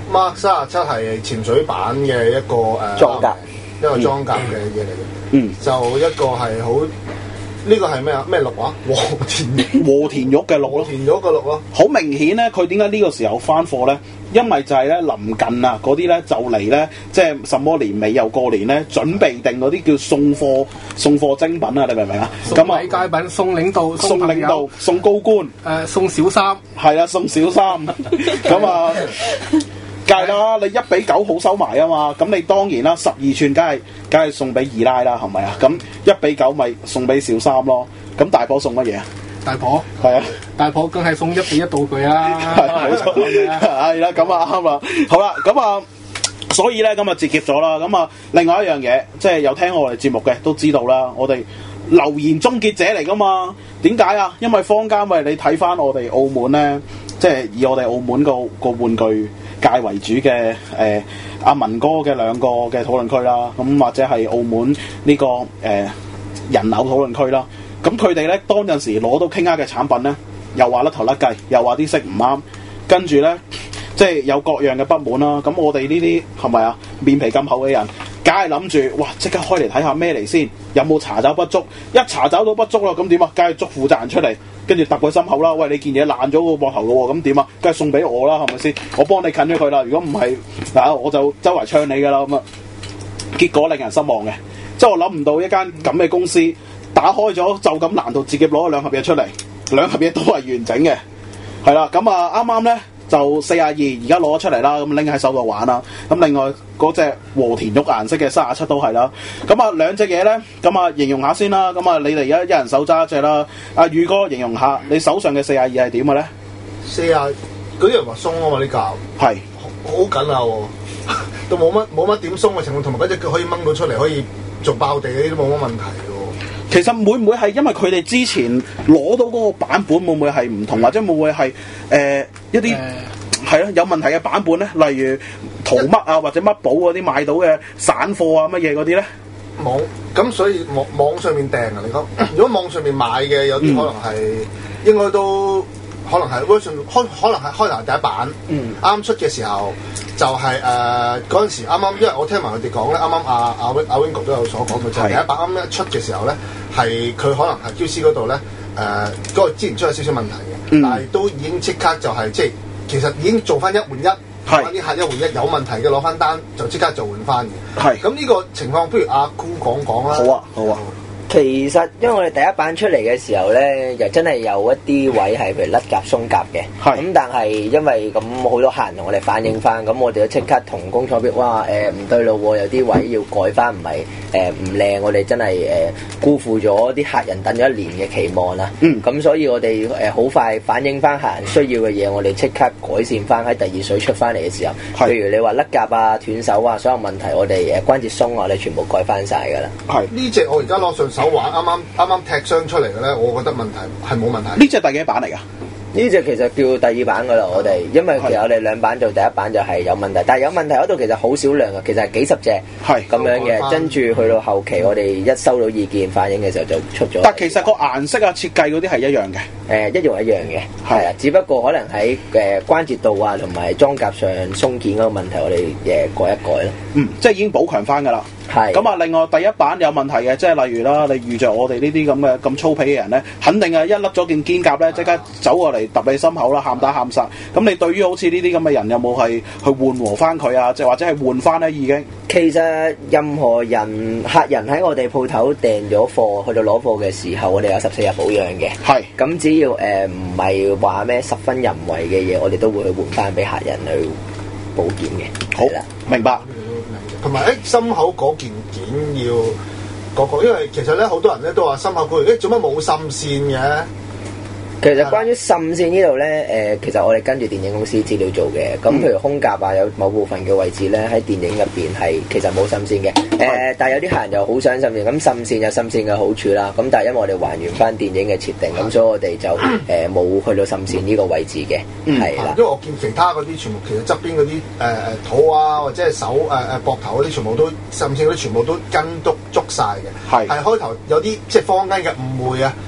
Mark 37係潛水版嘅一個裝甲， 一個裝甲嘅嘢嚟嘅。 嗯， 就一個係好呢個係咩啊？咩鹿啊？和田玉嘅鹿咯，田玉嘅鹿咯。 好明顯咧，佢點解呢個時候翻貨咧？因為就係咧臨近啊，嗰啲咧就嚟咧，即係什麼年尾又過年咧，準備定嗰啲叫送貨精品啊！你明唔明啊？ 咁啊，禮佳品送領導， 送領導，送高官， 送小三， 係啊，送小三。咁啊，梗係啦，你1:9好收埋啊嘛，咁你當然啦，12寸梗係送俾二奶啦，係咪啊？咁1:9咪送俾小三咯。咁大婆送乜嘢啊？ 大婆係啊， 大婆梗係送1:1道具啦， 冇錯，係啦，咁啊啱啦。好啦，咁啊，所以咧咁啊截劫咗啦。咁啊，另外一樣嘢，即係有聽我哋節目嘅都知道啦，我哋留言終結者嚟噶嘛？點解啊？因為坊間你睇翻我哋澳門咧，即係以我哋澳門個玩具界為主嘅阿文哥嘅兩個嘅討論區啦，咁或者係澳門呢個人偶討論區啦。咁佢哋咧當陣時攞到傾啱嘅產品咧，又話甩頭甩計，又話啲色唔啱，跟住咧即係有各樣嘅不滿啦。咁我哋呢啲係咪啊面皮咁厚嘅人，梗係諗住哇即刻開嚟睇下咩嚟先，有冇查找不足？一查找到不足啦，咁點啊？梗係捉負責人出嚟，跟住揼佢心口啦。喂，你件嘢爛咗個膊頭嘅喎，咁點啊？梗係送俾我啦，係咪先？我幫你近咗佢啦。如果唔係嗱，我就周圍唱你噶啦咁啊。結果令人失望嘅，即係我諗唔到一間咁嘅公司。打開咗就咁難度自己攞咗2盒嘢出嚟，2盒嘢都係完整嘅，係啦。咁啊啱啱咧就42，而家攞咗出嚟啦，咁拎喺手度玩啦。咁另外嗰隻和田玉顏色嘅37都係啦。咁啊兩隻嘢咧，咁啊形容下先啦。咁啊你哋而家一人手揸一隻啦。阿宇哥形容下你手上嘅42係點嘅咧 ？40嗰啲人話鬆啊嘛，呢嚿係好緊啊喎，都冇乜點鬆嘅情況，同埋嗰隻腳可以掹到出嚟，可以做爆地嗰啲都冇乜問題喎。 其實會唔會係因為佢哋之前攞到嗰個版本會唔會係唔同，或者會唔會係一啲係咯有問題嘅版本咧？例如淘乜啊或者乜寶嗰啲買到嘅散貨啊乜嘢嗰啲咧？ 冇，咁所以網上面訂啊！你講，如果網上面買嘅有啲可能係應該都可能係 version 可能係開頭第一版，啱出嘅時候就係嗰陣時啱啱，因為我聽埋佢哋講咧，啱啱阿 Wingo 都有所講嘅，就係第一版啱啱一出嘅時候咧，係佢可能係 QC 嗰度咧嗰個之前出咗少少問題嘅，但係都已經即刻就係即係其實已經做翻1換1。揾啲客1換1有問題嘅攞翻單就即刻就換翻嘅。係咁呢個情況，不如阿姑講啦。 好啊，好啊。 其實因為我哋第一版出嚟嘅時候咧，又真係有一啲位係譬如甩甲鬆甲嘅。係。咁但係因為咁好多客人同我哋反映翻，咁我哋都即刻同工廠表哇唔對路喎，有啲位要改翻，唔係唔靚，我哋真係辜負咗啲客人等咗1年嘅期望啦。咁所以我哋好快反映翻客人需要嘅嘢，我哋即刻改善翻喺第二水出翻嚟嘅時候。譬如你話甩甲啊、斷手啊，所有問題我哋關節鬆啊，我哋全部改翻晒㗎啦。係。呢隻我而家攞上手玩，啱啱踢傷出嚟嘅咧，我覺得問題係冇問題。 呢隻第幾版嚟㗎？ 呢隻其實叫第2版噶啦，我哋因為其實我哋2版做第1版就係有問題，但係有問題嗰度其實好少量嘅，其實係幾十隻係咁樣嘅，跟住去到後期我哋一收到意見反映嘅時候就出咗。 但其實個顏色啊、設計嗰啲係一樣嘅， 一樣嘅，係啊，只不過可能喺關節度啊同埋裝甲上鬆件嗰個問題，我哋改一改咯。 即係已經補強翻㗎啦。係咁啊！另外第1版有問題嘅，即係例如啦，你遇着我哋呢啲咁嘅咁粗鄙嘅人咧，肯定係一甩咗件肩甲咧，即刻走過嚟揼你心口啦，喊打喊殺。咁你對於好似呢啲咁嘅人，有冇係去緩和翻佢啊？即係或者係換翻咧已經？ 其實任何客人喺我哋鋪頭訂咗貨，去到攞貨嘅時候，我哋有14日保養嘅。係。咁只要唔係話咩十分人為嘅嘢，我哋都會去換翻俾客人去保檢嘅。 好啦，明白。 同埋心口嗰件件要因為其實咧好多人咧都話心口嗰做乜冇滲線嘅？ 其實關於滲線呢度咧，其實我哋跟住電影公司資料做嘅。咁譬如胸甲啊，有某部分嘅位置咧喺電影入邊係其實冇滲線嘅。但係有啲客人又好想滲線，咁滲線有滲線嘅好處啦。咁但係因為我哋還原翻電影嘅設定，咁所以我哋就冇去到滲線呢個位置嘅，係啦。因為我見其他嗰啲全部其實側邊嗰啲肚啊或者係手膊頭嗰啲全部都滲線嗰啲全部都跟都捉晒嘅。係開頭有啲即係坊間嘅誤會啊。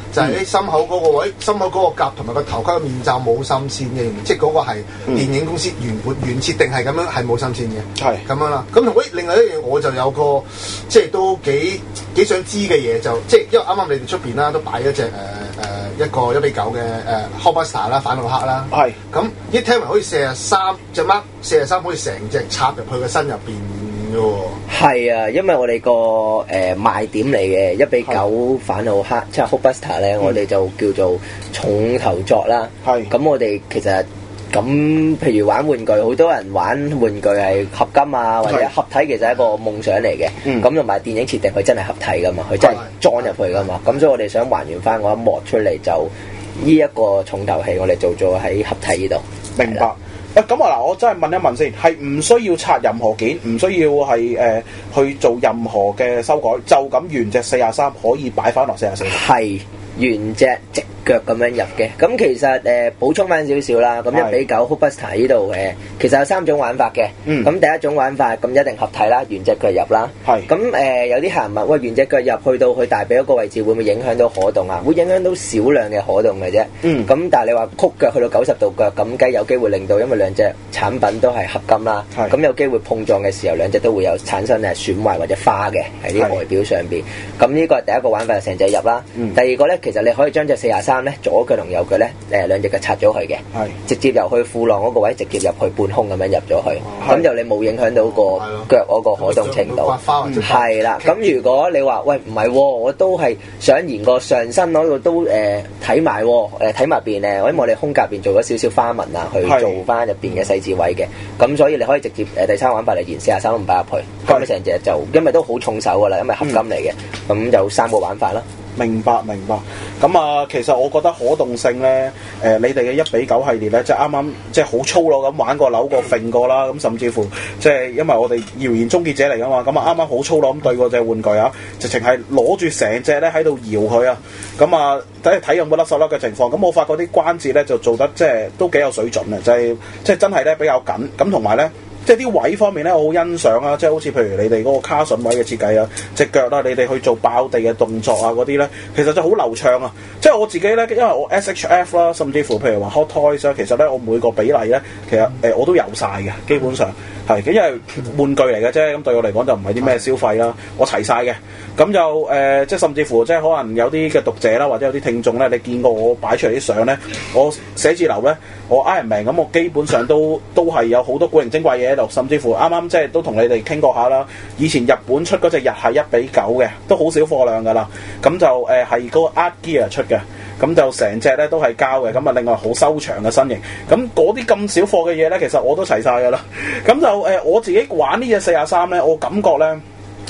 就係你心口嗰個位，心口嗰個甲同埋個頭盔嘅面罩冇滲線嘅，即係嗰個係電影公司原設定係咁樣，係冇滲線嘅，係咁樣啦。咁同另外一樣我就有個即係都幾想知嘅嘢，就即係因為啱啱你哋出邊啦，都擺咗隻一個1比9嘅Hulkbuster 啦，反奧克啦，係咁一聽聞好似43隻 Mark 43可以成隻插入去個身入邊嘅喎。 係啊，因為我哋個賣點嚟嘅1比9反奧克即係 Hulkbuster 咧，我哋就叫做重頭作啦。係咁，我哋其實咁譬如玩玩具，好多人玩玩具係合金啊，或者合體，其實係一個夢想嚟嘅。咁同埋電影設定，佢真係合體噶嘛，佢真係裝入去噶嘛。咁所以我哋想還原翻嗰一幕出嚟，就呢一個重頭戲，我哋做咗喺合體呢度。 明白。咁啊嗱，我真係問一問先，係唔需要拆任何件，唔需要係去做任何嘅修改，就咁原隻43可以擺翻落44。 係原隻直腳咁樣入嘅。咁其實補充翻少少啦。咁1比9 Hulkbuster 呢度其實有3種玩法嘅。咁第一種玩法咁一定合體啦，原隻腳入啦。係。咁有啲客人問：喂，原隻腳入去到佢大髀嗰個位置，會唔會影響到可動啊？會影響到少量嘅可動嘅啫。咁但係你話曲腳去到90度腳，咁梗有機會令到，因為兩隻產品都係合金啦。咁有機會碰撞嘅時候，兩隻都會有產生損壞或者花嘅喺啲外表上邊。咁呢個係第一個玩法，成隻入啦。第二個咧，其實你可以將隻43咧左腳同右腳咧兩隻腳拆咗佢嘅，直接由去褲浪嗰個位直接入去半空咁樣入咗去，咁就你冇影響到個腳嗰個可動程度。係啦，咁如果你話喂唔係，我都係想沿個上身嗰度都睇埋睇埋邊我希望我哋胸甲邊做咗少少花紋啊，去做翻入邊嘅細緻位嘅。咁所以你可以直接第三玩法嚟沿43都唔擺入去，咁你成隻就因為都好重手噶啦，因為合金嚟嘅，咁就3個玩法啦。 明白。咁啊，其實我覺得可動性咧，你哋嘅1比9系列咧，即係啱啱即係好粗魯咁玩過、扭過、揈過啦。咁甚至乎即係因為我哋謠言終結者嚟噶嘛，咁啊啱啱好粗魯咁對過隻玩具啊，直情係攞住成隻咧喺度搖佢啊。咁啊睇有冇甩手甩嘅情況。咁我發覺啲關節咧就做得即係都幾有水準啊，就係即係真係咧比較緊。咁同埋咧。即係啲位方面咧，我好欣賞啊！即係好似譬如你哋嗰個卡榫位嘅設計啊，隻腳啦，你哋去做爆地嘅動作啊嗰啲咧，其實就好流暢啊！即係我自己咧，因為我 SHF 啦，甚至乎譬如話 Hot Toys 啊，其實咧我每個比例咧，其實我都有晒嘅，基本上係，因為玩具嚟嘅啫，咁對我嚟講就唔係啲咩消費啦，我齊晒嘅。咁就即係甚至乎即係可能有啲嘅讀者啦，或者有啲聽眾咧，你見過我擺出嚟啲相咧，我寫字樓咧，我 Iron Man 咁，我基本上都係有好多古靈精怪嘢喺度，甚至乎啱啱即係都同你哋傾過下啦。以前日本出嗰隻日係1比9嘅，都好少貨量㗎啦。咁就係嗰個 Art Gear 出嘅，咁就成隻咧都係膠嘅，咁啊另外好修長嘅身形。咁嗰啲咁少貨嘅嘢咧，其實我都齊晒㗎啦。咁就我自己玩呢隻43咧，我感覺咧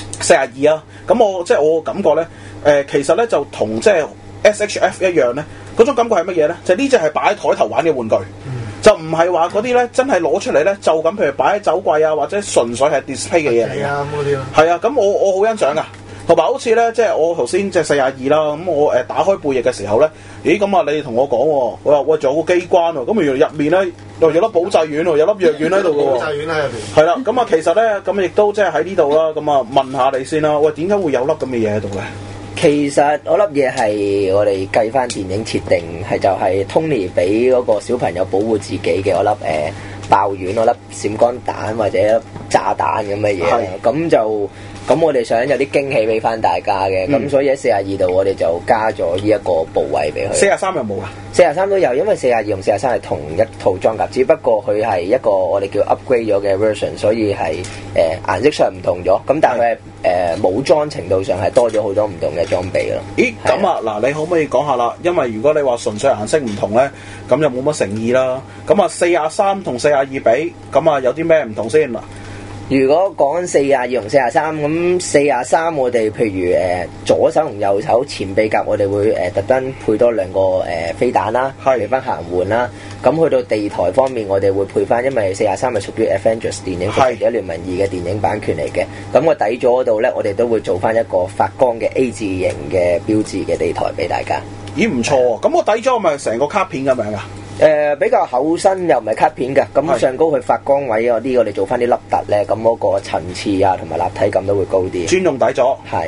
42啊。咁我感覺咧，其實咧就同即係 SHF 一樣咧，嗰種感覺係乜嘢咧？就呢隻係擺喺台頭玩嘅玩具，就唔係話嗰啲咧真係攞出嚟咧，就咁譬如擺喺酒櫃啊，或者純粹係 display 嘅嘢嚟嘅。係啊，嗰啲咯。係啊，咁我好欣賞噶。同埋好似咧，即係我頭先即係42啦，咁我打開背翼嘅時候咧，咦咁啊你哋同我講喎，我話喂仲有個機關喎，咁原來入面咧又有粒保濟丸喎，有粒藥丸喺度嘅喎。保濟丸喺入邊。係啦，咁啊其實咧，咁亦都即係喺呢度啦，咁啊問下你先啦，喂點解會有粒咁嘅嘢喺度咧？ 其實嗰粒嘢係我哋計翻電影設定，係就係 Tony 俾嗰個小朋友保護自己嘅嗰粒爆丸，嗰粒閃光彈或者炸彈咁嘅嘢，咁我哋想有啲驚喜俾翻大家嘅，咁所以喺42度我哋就加咗呢一個部位俾佢。 43有冇啊 ？43都有，因為42同43係同一套裝甲，只不過佢係一個我哋叫 upgrade 咗嘅 version， 所以係顏色上唔同咗，咁但係武裝程度上係多咗好多唔同嘅裝備咯。 咦，咁啊嗱，你可唔可以講下啦？因為如果你話純粹顏色唔同咧，咁就冇乜誠意啦。咁啊43同42比，咁啊有啲咩唔同先嗱？ 如果講42同43，咁43我哋譬如左手同右手前臂甲，我哋會特登配多2個飛彈啦，俾翻行換啦。咁去到地台方面，我哋會配翻，因為43係屬於 Avengers 電影復仇者聯盟2嘅電影版權嚟嘅。咁個底座嗰度咧，我哋都會做翻一個發光嘅 A 字形嘅標誌嘅地台俾大家。 咦，唔錯喎！咁個底座咪成個卡片咁樣噶？ 比較厚身又唔係卡片嘅，咁上高佢發光位嗰啲，我哋做翻啲凹凸咧，咁嗰個層次啊同埋立體感都會高啲。 專用底座。 係啦。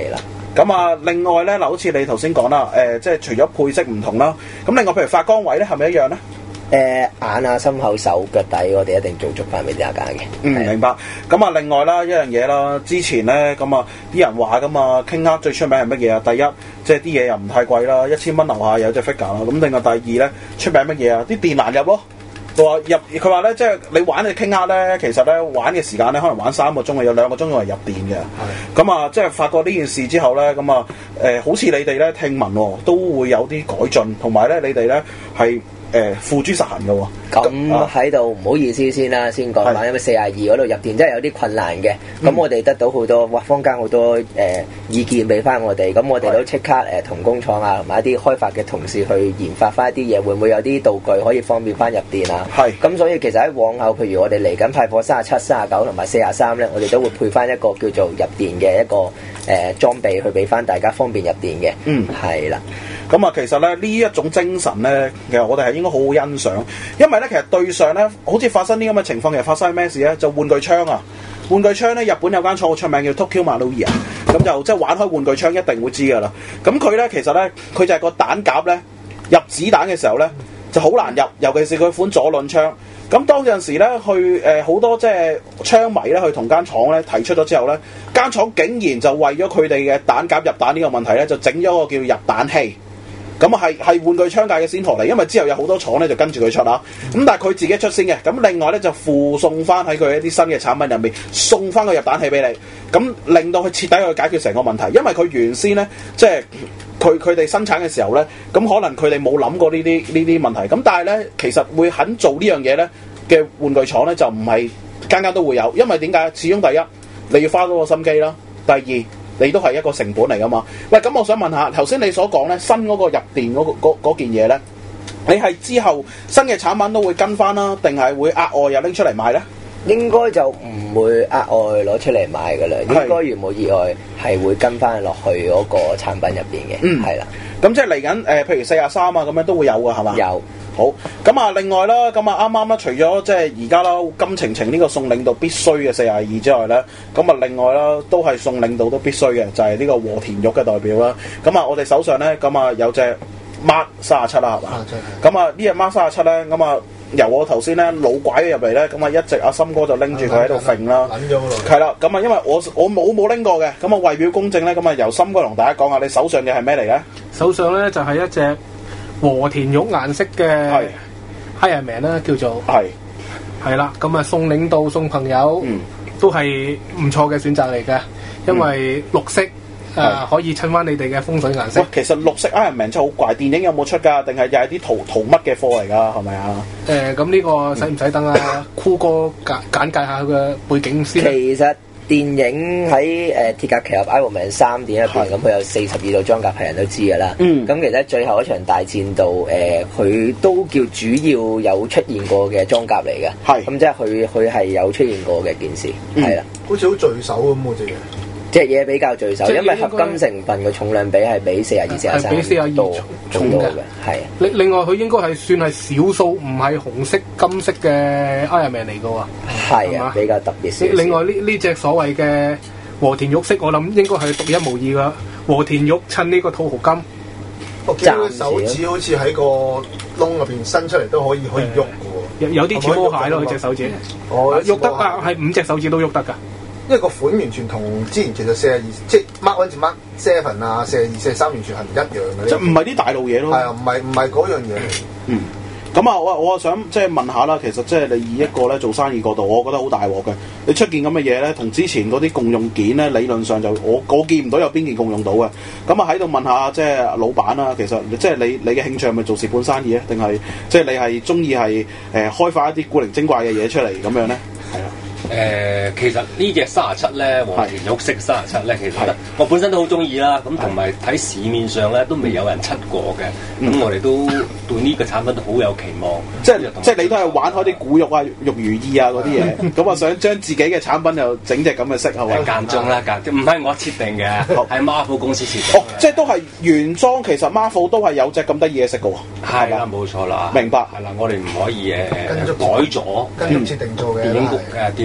咁啊，另外咧嗱，好似你頭先講啦，即係除咗配色唔同啦，咁另外譬如發光位咧，係咪一樣咧？ 眼啊、心口、手腳底，我哋一定做足翻俾大家嘅。 明白。咁啊，另外啦，一樣嘢啦，之前咧咁啊，啲人話噶嘛，King Art最出名係乜嘢啊？第一，即係啲嘢又唔太貴啦，1000蚊樓下有隻 figure 啦。咁另外第二咧，出名乜嘢啊？啲電難入咯。佢話咧，即係你玩嘅 King Art咧，其實咧玩嘅時間咧，可能玩3個鐘啊，有2個鐘用嚟入電嘅。咁啊，即係發覺呢件事之後咧，咁啊，好似你哋咧聽聞都會有啲改進，同埋咧你哋咧係付諸實行嘅喎。 咁喺度唔好意思先啦，先講翻，因為42嗰度入電真係有啲困難嘅。咁我哋得到好多坊間好多意見俾翻我哋，咁我哋都即刻同工廠啊同埋一啲開發嘅同事去研發翻一啲嘢，會唔會有啲道具可以方便翻入電啊？咁所以其實喺往後，譬如我哋嚟緊派貨37、39同埋43咧，我哋都會配翻一個叫做入電嘅一個裝備去俾翻大家方便入電嘅。係啦。 咁啊，其實咧呢一種精神咧，其實我哋係應該好好欣賞，因為咧其實對上咧，好似發生啲咁嘅情況，其實發生咩事咧？就玩具槍啊！玩具槍咧，日本有間廠好出名叫 Tokyo Marui 啊，咁就即係玩開玩具槍一定會知噶啦。咁佢咧其實咧，佢就係個彈夾咧入子彈嘅時候咧就好難入，尤其是佢款左輪槍。咁當有陣時咧去好多即係槍迷咧去同間廠咧提出咗之後咧，間廠竟然就為咗佢哋嘅彈夾入彈呢個問題咧，就整咗個叫入彈器。咁啊係玩具槍界嘅先河嚟，因為之後有好多廠咧就跟住佢出啦。咁但係佢自己出先嘅，咁另外咧就附送翻喺佢一啲新嘅產品入面，送翻個入彈器俾你，咁令到佢徹底去解決成個問題。因為佢原先咧即係佢哋生產嘅時候咧，咁可能佢哋冇諗過呢啲問題。咁但係咧其實會肯做呢樣嘢咧嘅玩具廠咧就唔係間間都會有，因為點解？始終第一你要花多個心機啦，第二你都係一個成本嚟噶嘛？喂，咁我想問下，頭先你所講咧，新嗰個入電嗰件嘢咧，你係之後新嘅產品都會跟翻啦，定係會額外又拎出嚟賣咧？ 應該就唔會額外攞出嚟賣噶啦，應該如無意外係會跟翻落去嗰個產品入邊嘅，係啦。 咁即係嚟緊譬如43啊咁樣都會有噶係嘛？ 有。 好，咁啊，另外啦，咁啊，啱啱啦，除咗即係而家啦，金晴晴呢個送領導必須嘅42之外咧，咁啊，另外啦，都係送領導都必須嘅，就係呢個和田玉嘅代表啦。咁啊，我哋手上咧，咁啊，有隻 Mark 37啦，係嘛？咁啊，呢隻 Mark 37咧，咁啊，由我頭先咧老拐咗入嚟咧，咁啊，一直阿森哥就拎住佢喺度揈啦，係啦，咁啊，因為我冇拎過嘅，咁啊，為表公正咧，咁啊，由森哥同大家講下，你手上嘅係咩嚟咧？ 手上咧就係一隻和田玉顏色嘅 Iron Man 啦，叫做係啦，咁啊送領導送朋友，都係唔錯嘅選擇嚟嘅，因為綠色可以襯翻你哋嘅風水顏色。 其實綠色 Iron Man 真係好怪，電影有冇出㗎？定係又係啲圖乜嘅貨嚟㗎？係咪啊？ 咁呢個使唔使等啊酷哥簡介下佢嘅背景先？ 其實電影喺鐵甲奇俠 Iron Man 3電入邊，咁佢有42套裝甲係人都知㗎啦。咁其實最後一場大戰度，佢都叫主要有出現過嘅裝甲嚟嘅。咁即係佢係有出現過嘅件事，係啦。 好似好聚手咁喎， 隻嘢比較聚手，因為合金成分嘅重量比係比42、43多重嘅，係。 另外佢應該係算係少數唔係紅色金色嘅 Iron Man 嚟嘅喎。 係啊，比較特別少。 另外呢隻所謂嘅和田玉色，我諗應該係獨一無二嘅和田玉襯呢個土豪金。 我見到手指好似喺個窿入邊伸出嚟都可以喐嘅喎。 有啲似魔蟹咯，佢隻手指。喐得啊，係5隻手指都喐得㗎。 因為個款完全同之前其實42，即係 Mark 1至 Mark 7啊、42、43完全係唔一樣嘅。 即係唔係啲大路嘢咯？ 係啊，唔係嗰樣嘢。 咁啊，我想即係問下啦，其實即係你以一個咧做生意角度，我覺得好大鑊嘅。你出件咁嘅嘢咧，同之前嗰啲共用件咧，理論上就我見唔到有邊件共用到嘅。咁啊喺度問下即係老闆啦，其實即係你嘅興趣係咪做蝕本生意啊？定係即係你係中意係開發一啲古靈精怪嘅嘢出嚟咁樣咧？係啊。 其實呢隻37咧，和田玉色37咧，其實我本身都好中意啦。咁同埋睇市面上咧都未有人出過嘅，咁我哋都對呢個產品都好有期望。 即係你都係玩開啲古玉啊、玉如意啊嗰啲嘢，咁啊想將自己嘅產品又整隻咁嘅色係咪？ 間中啦，唔係我設定嘅，係 Marvel 公司設定。 即係都係原裝，其實 Marvel 都係有隻咁得意嘅色嘅喎。 係啦，冇錯啦。 明白。 係啦，我哋唔可以改咗。 跟住設定做嘅。電影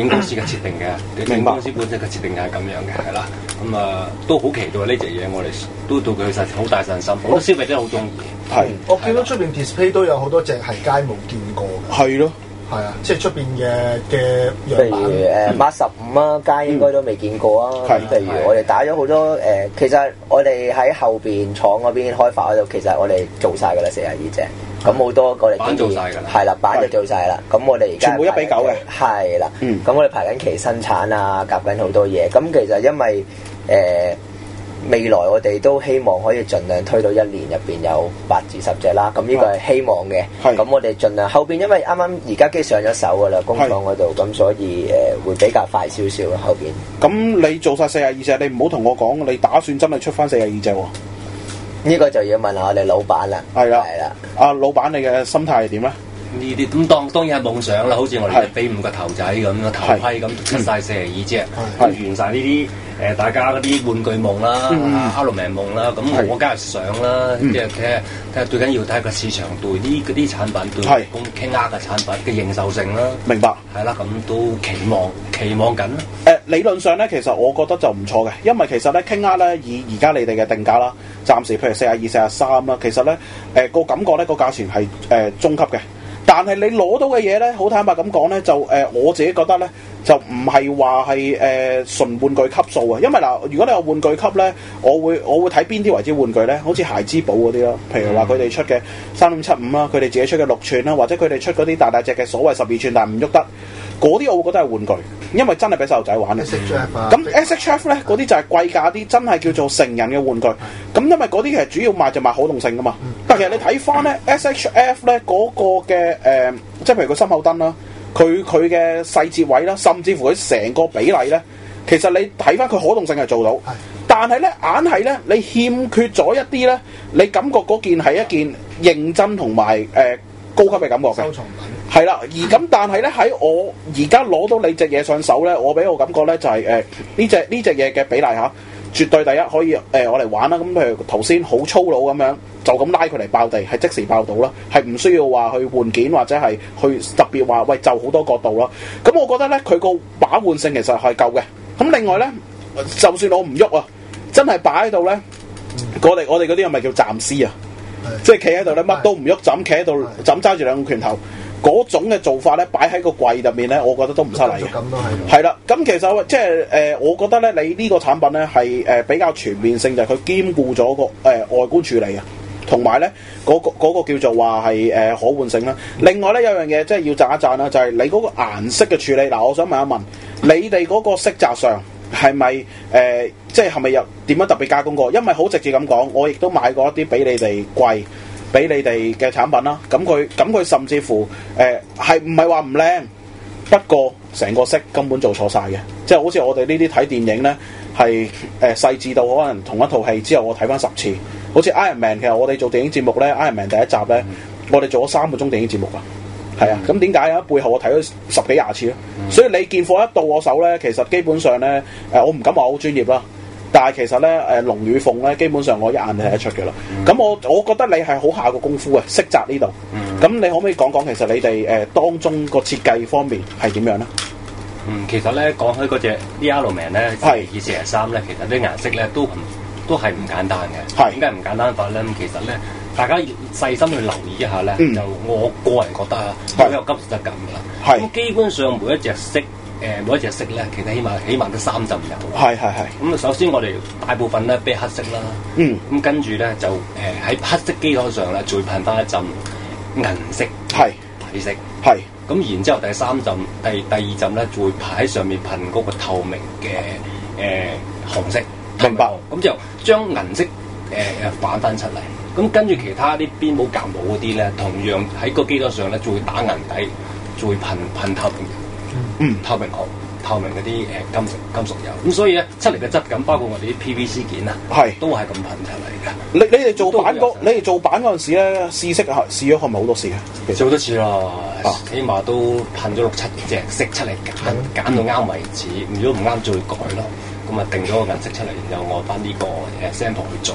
影公司嘅設定嘅，電影公司本身嘅設定係咁樣嘅，係啦。咁都好期待呢隻嘢，我哋都對佢實好大信心，好多消費者好中意。 係， 我見到出邊 display 都有好多隻係街冇見過嘅。 係咯。 係啊，即係出邊嘅譬如Mark 15啊，街應該都未見過啊。譬如我哋打咗好多其實我哋喺後邊廠嗰邊開發嗰度，其實我哋做晒㗎啦，42隻。咁好多我哋版做晒㗎啦， 係啦，版就做晒啦。咁我哋而家全部1:9嘅， 係啦。咁我哋排緊期生產啊，夾緊好多嘢。咁其實因為未來我哋都希望可以盡量推到1年入邊有8至10隻啦，咁呢個係希望嘅。咁我哋盡量後邊，因為啱啱而家機上咗手噶啦，工廠嗰度，咁所以會比較快少少咯後邊。 咁你做晒42隻，你唔好同我講你打算真係出翻42隻喎？ 呢個就要問下我哋老闆啦。 係啦，阿老闆你嘅心態係點咧？ 呢啲咁當然係夢想啦，好似我哋飛5個頭仔咁個頭盔咁出晒42隻，完晒呢啲大家嗰啲玩具夢啦、Ironman 夢啦，咁我梗係想啦，即係睇下最緊要睇下個市場對呢嗰啲產品對傾額嘅產品嘅認受性啦。 明白。係啦，咁都期望緊啦。 理論上咧，其實我覺得就唔錯嘅，因為其實咧傾額咧以而家你哋嘅定價啦，暫時譬如42、43啦，其實咧個感覺咧個價錢係中級嘅。但係你攞到嘅嘢咧，好坦白咁講咧，就我自己覺得咧，就唔係話係純玩具級數啊。因為嗱，如果你有玩具級咧，我會睇邊啲為之玩具咧，好似孩之寶嗰啲啦，譬如話佢哋出嘅3575啦，佢哋自己出嘅6寸啦，或者佢哋出嗰啲大隻嘅所謂12寸但係唔喐得嗰啲，我會覺得係玩具，因為真係俾細路仔玩嘅。咁 SHF 咧嗰啲就係貴價啲，真係叫做成人嘅玩具。咁因為嗰啲其實主要賣就賣可動性噶嘛。但其實你睇翻咧 SHF 咧嗰個嘅即係譬如個心口燈啦，佢嘅細節位啦，甚至乎佢成個比例咧，其實你睇翻佢可動性係做到，但係咧硬係咧你欠缺咗一啲咧，你感覺嗰件係一件認真同埋高級嘅感覺嘅。收藏品係啦，但係咧喺我而家攞到你隻嘢上手咧，我俾我感覺咧就係呢隻嘢嘅比例嚇，絕對第一可以我嚟玩啦。咁譬如頭先好粗魯咁樣，就咁拉佢嚟爆地，係即時爆到啦，係唔需要話去換件或者係去特別話喂就好多角度啦。咁我覺得咧佢個把玩性其實係夠嘅。咁另外咧，就算我唔喐啊，真係擺喺度咧，我哋嗰啲係咪叫站屍啊？即係企喺度咧，乜都唔喐，就咁企喺度，就咁揸住兩個拳頭。嗰種嘅做法咧，擺喺個櫃入面咧，我覺得都唔失禮嘅。咁都係。係啦，咁其實即係我覺得咧，你呢個產品咧係比較全面性，就係佢兼顧咗個外觀處理啊，同埋咧嗰個叫做話係可換性啦。另外咧有樣嘢即係要讚一讚啦，就係你嗰個顏色嘅處理。嗱，我想問一問，你哋嗰個色澤上係咪即係咪有點樣特別加工過？因為好直接咁講，我亦都買過一啲比你哋貴。俾你哋嘅產品啦，咁佢甚至乎係唔係話唔靚？不過成個色根本做錯晒嘅，即係好似我哋呢啲睇電影咧，係細緻到可能同一套戲之後我睇翻10次。好似 Iron Man， 其實我哋做電影節目咧，Iron Man 第一集咧，我哋做咗3個鐘電影節目㗎，係啊。咁點解啊？背後我睇咗10幾20次咯。所以你件貨一到我手咧，其實基本上咧，我唔敢話好專業啦。但係其實咧，龍與鳳咧，基本上我一眼睇得出嘅啦。咁我覺得你係好下個功夫嘅，色澤呢度。咁你可唔可以講講其實你哋當中個設計方面係點樣咧？ 其實咧講開嗰隻 Ironman 咧，4243咧，其實啲顏色咧都係唔簡單嘅。點解唔簡單法咧？其實咧，大家細心去留意一下咧，就我個人覺得啊，好有金屬質感㗎啦。咁基本上每一隻色。每一隻色咧，其實起碼都3浸油。係。咁首先我哋大部分咧俾黑色啦。咁跟住咧就喺黑色基礎上咧，再噴翻一浸銀色。底色。咁然之後第3浸、第2浸咧，會喺上面噴嗰個透明嘅紅色。明白。咁就將銀色反翻出嚟。咁跟住其他啲邊帽夾帽嗰啲咧，同樣喺個基礎上咧，再打銀底，再噴透明。透明殼、透明嗰啲金屬油，咁所以咧出嚟嘅質感，包括我哋啲 PVC 件啊，都係咁噴出嚟嘅。你哋做版嗰陣時咧，試咗係咪好多次啊？做多次咯，起碼都噴咗6、7隻色出嚟揀到啱為止。如果唔啱，再改咯。咁啊定咗個顏色出嚟，然後按翻呢個sample 去做。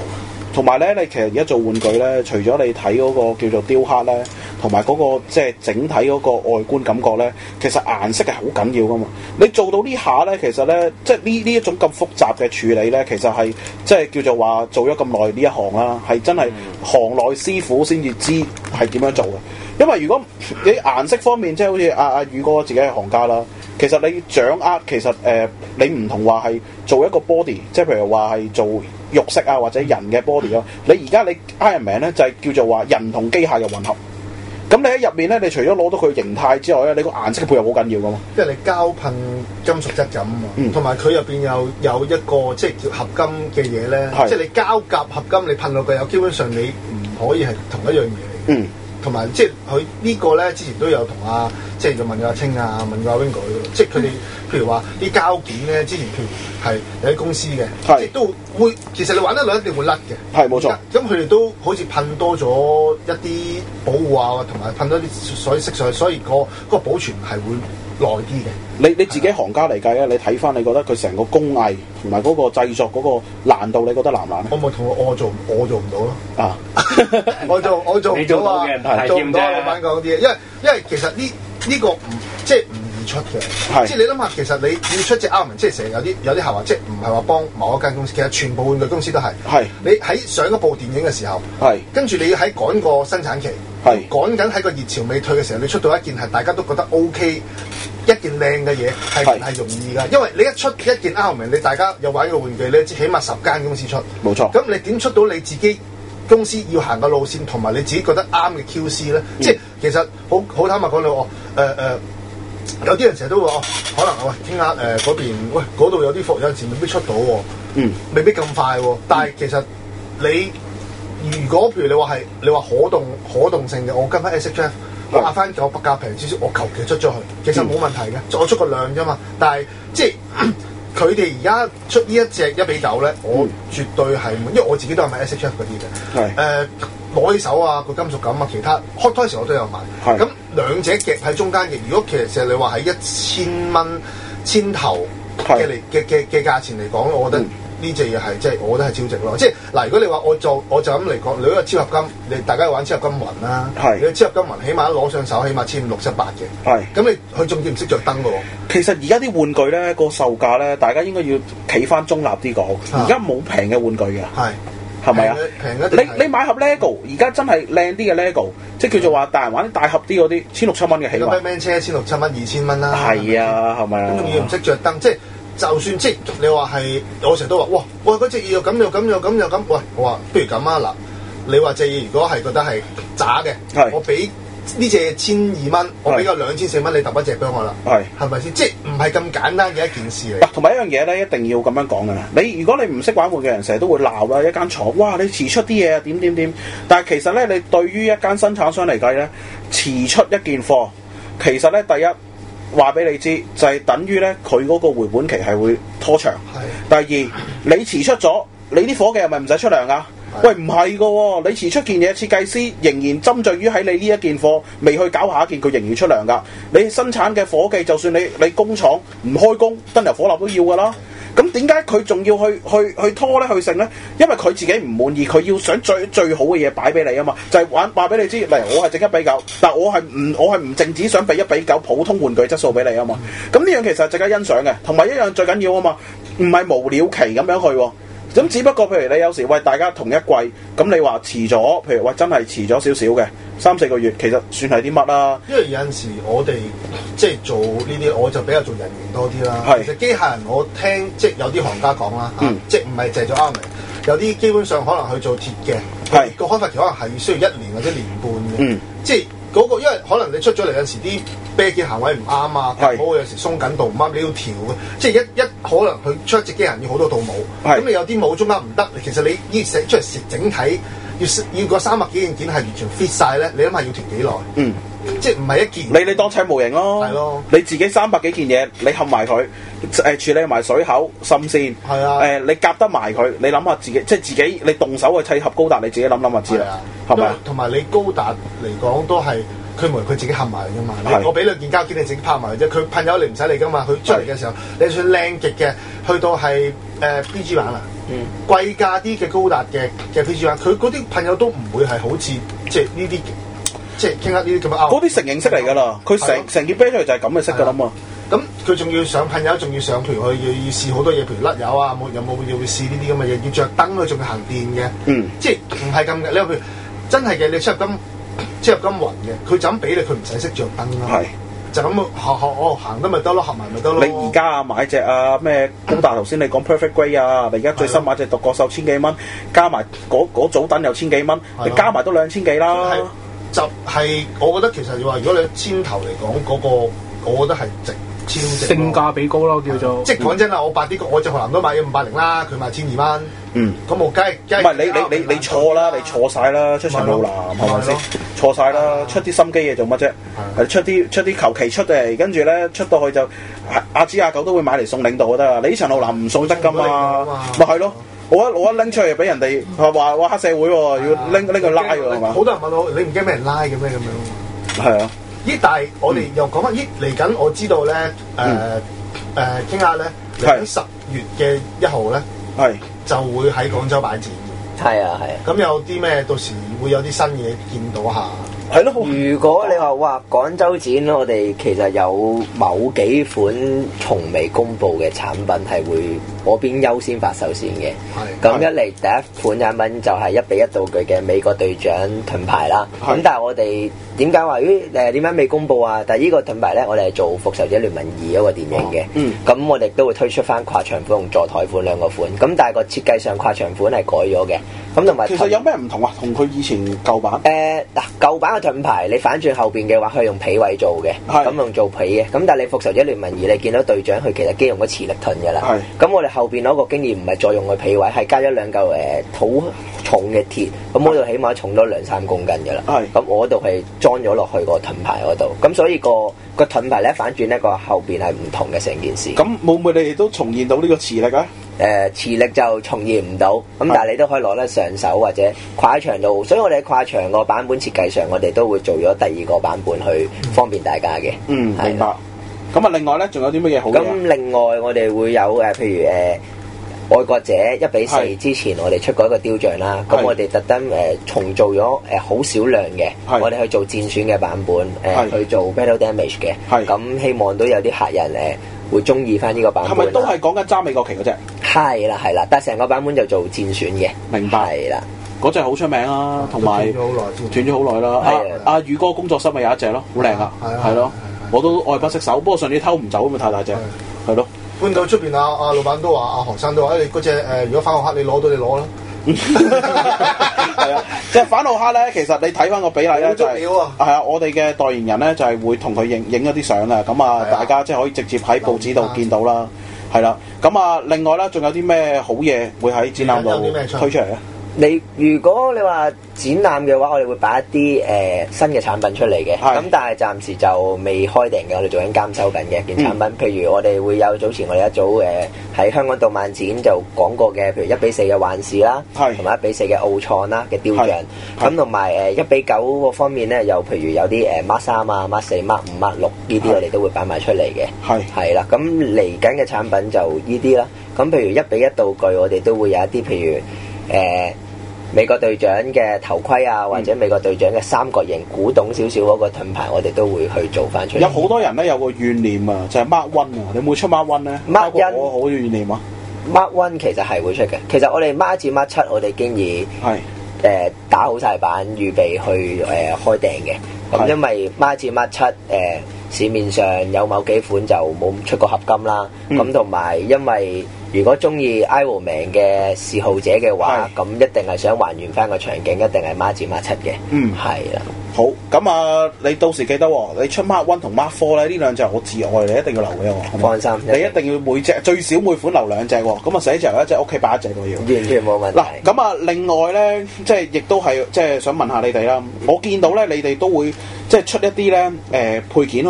同埋咧，你其實而家做玩具咧，除咗你睇嗰個叫做雕刻咧，同埋嗰個即係整體嗰個外觀感覺咧，其實顏色係好緊要噶嘛。你做到呢下咧，其實咧，即係呢一種咁複雜嘅處理咧，其實係即係叫做話做咗咁耐呢一行啦，係真係行內師傅先至知係點樣做嘅。因為如果你顏色方面，即係好似阿宇哥自己係行家啦，其實你掌握其實你唔同話係做一個 body， 即係譬如話係做肉色啊或者人嘅 body 咯。你而家你 Iron Man 咧就係叫做話人同機械嘅混合。咁你喺入面咧，你除咗攞到佢形態之外咧，你個顏色嘅配合好緊要噶嘛。 即係你膠噴金屬質感啊，同埋佢入邊有一個即係叫合金嘅嘢咧，即係你膠夾合金，你噴落去有基本上你唔可以係同一樣嘢嚟嘅。同埋即係佢呢個咧，之前都有同即係就問阿清啊，問過阿 Wingo， 即係佢哋譬如話啲膠件咧，之前譬如係有啲公司嘅，即係都會其實你玩得耐一定會甩嘅，係冇錯。咁佢哋都好似噴多咗一啲保護啊，同埋噴多啲所以色水，所以嗰個保存係會耐啲嘅。你自己行家嚟計咧，你睇翻你覺得佢成個工藝同埋嗰個製作嗰個難度，你覺得難唔難咧？我冇同我做唔到咯。啊，我做唔到啊！做唔到啊！老闆講啲嘢，因為其實呢個唔即係唔易出嘅。即係你諗下，其實你要出隻 Iron Man，即係成日有啲係話，即係唔係話幫某一間公司，其實全部玩具公司都係。你喺上一部電影嘅時候，跟住你要喺趕個生產期，趕緊喺個熱潮未退嘅時候，你出到一件係大家都覺得 OK。一件靚嘅嘢係容易㗎，因為你一出一件 Iron Man，你大家有玩個玩具咧，起碼10間公司出，冇錯。咁你點出到你自己公司要行嘅路線，同埋你自己覺得啱嘅 QC 咧？即係其實好坦白講，你有啲人成日都話可能傾下嗰邊，嗰度有啲貨有陣時未必出到喎，未必咁快喎。但係其實你如果譬如你話可動性嘅，我跟翻 SHF。我壓翻價平少少，我求其出咗去，其實冇問題嘅，我出個量啫嘛。但係即係佢哋而家出呢一隻1:9咧，我絕對係，因為我自己都係買 SHF 嗰啲嘅。攞起手啊，個金屬感啊，其他 Hot Toys 我都有買。咁兩者夾喺中間嘅，如果其實你話喺1000蚊千頭嘅價錢嚟講，我覺得。呢隻嘢係即係，我覺得係超值咯。即係嗱，如果你話我就咁嚟講，你嗰個超合金，你大家玩超合金雲啦，你超合金雲起碼攞上手，起碼1500、600、700嘅。咁你佢仲要唔識着燈嘅喎。其實而家啲玩具咧，個售價咧，大家應該要企翻中立啲講。而家冇平嘅玩具嘅，係咪啊？平你買盒 LEGO， 而家真係靚啲嘅 LEGO， 即係叫做話大人玩啲大盒啲嗰啲，1600、700蚊嘅起碼。個 Man 車1600蚊、2000蚊啦。係啊，係咪啊？咁仲要唔識着燈，即係。就算即你話係，我成日都話，哇，嗰隻嘢又咁，喂，我話不如咁啊嗱，你話隻嘢如果係覺得係渣嘅，我俾呢隻1200蚊，我俾個2400蚊，你揼一隻俾我啦，係咪先？即係唔係咁簡單嘅一件事嚟。同埋一樣嘢咧，一定要咁樣講嘅。如果你唔識玩玩嘅人，成日都會鬧啦，一間廠，哇，你遲出啲嘢啊，點。但係其實咧，你對於一間生產商嚟計咧，遲出一件貨，其實咧第一。話俾你知，就係等於咧，佢嗰個回本期係會拖長。第二，你遲出咗，你啲伙計係咪唔使出糧㗎？喂，唔係㗎喎，你遲出件嘢，設計師仍然針對於喺你呢一件貨未去搞下一件，佢仍然出糧㗎。你生產嘅伙計，就算你工廠唔開工，燈油火蠟都要㗎啦。咁點解佢仲要去拖咧去剩咧？因為佢自己唔滿意，佢要想最好嘅嘢擺俾你啊嘛，就係話俾你知，例如我係整1:9，但我係唔淨止想俾1:9普通玩具質素俾你啊嘛。咁呢樣其實係值得欣賞嘅，同埋一樣最緊要啊嘛，唔係無了期咁樣去喎。咁只不過譬如你有時喂大家同一季，咁你話遲咗，譬如喂真係遲咗少少嘅3-4個月，其實算係啲乜啦？因為有陣時我哋即係做呢啲，我就比較做人形多啲啦。其實機械人我聽即係有啲行家講啦，即係唔係淨係做 Iron Man，有啲基本上可能去做鐵嘅，個開發期可能係需要1年或者1年半嘅，即係。嗰個因為可能你出咗嚟有陣時啲啤機行位唔啱啊，有時鬆緊度唔啱，你要調嘅，即係一可能佢出一隻機人要好多套帽，咁你有啲帽中間唔得，其實你要寫出嚟整體要個300幾件件係完全 fit 晒咧，你諗下要調幾耐？即係唔係一件？你當砌模型咯，係咯，你自己300幾件嘢，你冚埋佢，處理埋水口、滲線，係啊，你夾得埋佢，你諗下自己，即係自己你動手去砌盒高達，你自己諗就知啦，係咪？同埋你高達嚟講都係佢唔係佢自己冚埋㗎嘛。 係我俾兩件膠件你自己拍埋啫。佢噴油你唔使理㗎嘛。佢出嚟嘅時候，你算靚極嘅，去到係PG 版啦。貴價啲嘅高達嘅 PG 版，佢嗰啲噴油都唔會係好似即係呢啲，即係傾下呢啲咁樣嗰啲成形式嚟㗎啦，佢成件啤出嚟就係咁嘅色㗎啦嘛。 咁佢仲要上噴油，仲要上，譬如佢要試好多嘢，譬如甩油啊，有冇要試呢啲咁嘅嘢，要着燈佢仲要行電嘅，即係唔係咁嘅。你話譬如真係嘅，你出入金雲嘅，佢就咁俾你，佢唔使識着燈啦。就咁行得咪得咯，合埋咪得咯。 你而家買隻咩高達頭先你講 Perfect Grey 啊，你而家最新買隻獨角獸千幾蚊，加埋嗰組燈又千幾蚊，你加埋都2000幾啦。 就係我覺得其實你話如果你千頭嚟講嗰個，我覺得係值。 性價比高咯，叫做即係講真啦，我我隻河南都買咗580啦，佢賣12蚊。咁我梗係唔係你錯啦，你錯晒啦，出場路南係咪先？錯晒啦，出啲心機嘢做乜啫？係出啲求其出嚟，跟住咧出到去就阿豬阿狗都會買嚟送領導就得啦。你呢場路南唔送得㗎嘛？咪係咯，我一拎出嚟俾人哋話黑社會喎，要拎佢拉㗎係嘛？ 好多人問我，你唔驚俾人拉嘅咩咁樣？ 係啊。 但係我哋又講翻，嚟緊我知道咧，傾下咧，嚟緊10月嘅1號咧，就會喺廣州擺展。 係啊。 咁有啲咩？到時會有啲新嘢見到下。 係咯。 如果你話廣州展，我哋其實有某幾款從未公佈嘅產品係會嗰邊優先發售先嘅。咁一嚟第一款產品就係1:1道具嘅美國隊長盾牌啦。咁但係我哋點解話點解未公佈啊？但係呢個盾牌咧，我哋係做復仇者聯盟2嗰個電影嘅。咁我哋都會推出翻跨牆款同座台款兩個款。咁但係個設計上跨牆款係改咗嘅。咁同埋其實有咩唔同啊？同佢以前舊版？ 舊版嘅盾牌你反轉後邊嘅話，佢係用皮位做嘅，咁用做皮嘅。咁但係你復仇者聯盟2，你見到隊長佢其實基用咗磁力盾嘅啦。咁我哋後邊嗰個經驗唔係再用佢皮位，係加咗2嚿好重嘅鐵，咁嗰度起碼重咗2-3公斤嘅啦。咁我嗰度係裝咗落去個盾牌嗰度，咁所以個盾牌咧反轉咧個後邊係唔同嘅成件事。 咁會唔會你哋都重現到呢個磁力啊？ 磁力就重現唔到，咁但係你都可以攞得上手或者跨喺牆度，所以我哋喺跨牆個版本設計上，我哋都會做咗第2個版本去方便大家嘅。 明白。咁啊，另外咧仲有啲乜嘢好？ 咁另外我哋會有譬如愛國者1:4之前我哋出過一個雕像啦，咁我哋特登重做咗好少量嘅，我哋去做戰選嘅版本，去做 battle damage 嘅，咁希望都有啲客人會中意翻呢個版本。 係咪都係講緊揸美國旗嗰隻？ 係啦，但係成個版本就做戰選嘅。 明白。 係啦， 嗰隻好出名啊，同埋斷咗好耐啦。阿宇哥工作室咪有一隻咯，好靚啊，係咯，我都愛不釋手。不過上次偷唔走咁啊，太大隻，係咯。 搬到出邊阿老闆都話，阿何生都話，你嗰隻如果反奧克你攞到你攞啦。 係啊，即係反奧克咧，其實你睇翻個比例咧，就係我哋嘅代言人咧，就係會同佢影一啲相嘅，咁大家即係可以直接喺報紙度見到啦，係啦。咁另外咧，仲有啲咩好嘢會喺展覽度推出嚟咧？ 如果你話展覽嘅話，我哋會擺一啲新嘅產品出嚟嘅，咁但係暫時就未開定嘅，我哋做緊監修緊嘅件產品。譬如我哋會有早前我哋一組喺香港動漫展就講過嘅，譬如1:4嘅幻視啦，同埋1:4嘅奧創啦嘅雕像，咁同埋1:9嗰方面咧，又譬如有啲Mark 3啊、Mark 4、Mark 5、Mark 6呢啲，我哋都會擺埋出嚟嘅。係啦，咁嚟緊嘅產品就呢啲啦。咁譬如1:1道具，我哋都會有一啲譬如美國隊長嘅頭盔啊，或者美國隊長嘅三角形古董少少嗰個盾牌，我哋都會去做翻出嚟。 有好多人咧有個怨念啊，就係 Mark 1啊，你會出 Mark 1咧？Mark 1我好怨念啊。 Mark 1其實係會出嘅，其實我哋 Mark 至 Mark 7我哋經已打好晒版，預備去開訂嘅。咁因為 Mark 至 Mark 7市面上有某幾款就冇出過合金啦，咁同埋因為如果中意 Iron Man 嘅嗜好者嘅話，咁一定係想還原翻個場景，一定係 Mark 至 Mark 7嘅。係啦。 好，咁你到時記得你出 Mark 1同 Mark 4咧，呢兩隻我至愛，你一定要留俾我。 放心， 你一定要每隻最少每款留2隻喎。咁寫住留一隻，屋企擺一隻都要。 完全冇問題。 嗱，咁另外咧，即係亦都係即係想問下你哋啦。我見到咧，你哋都會即係出一啲咧配件去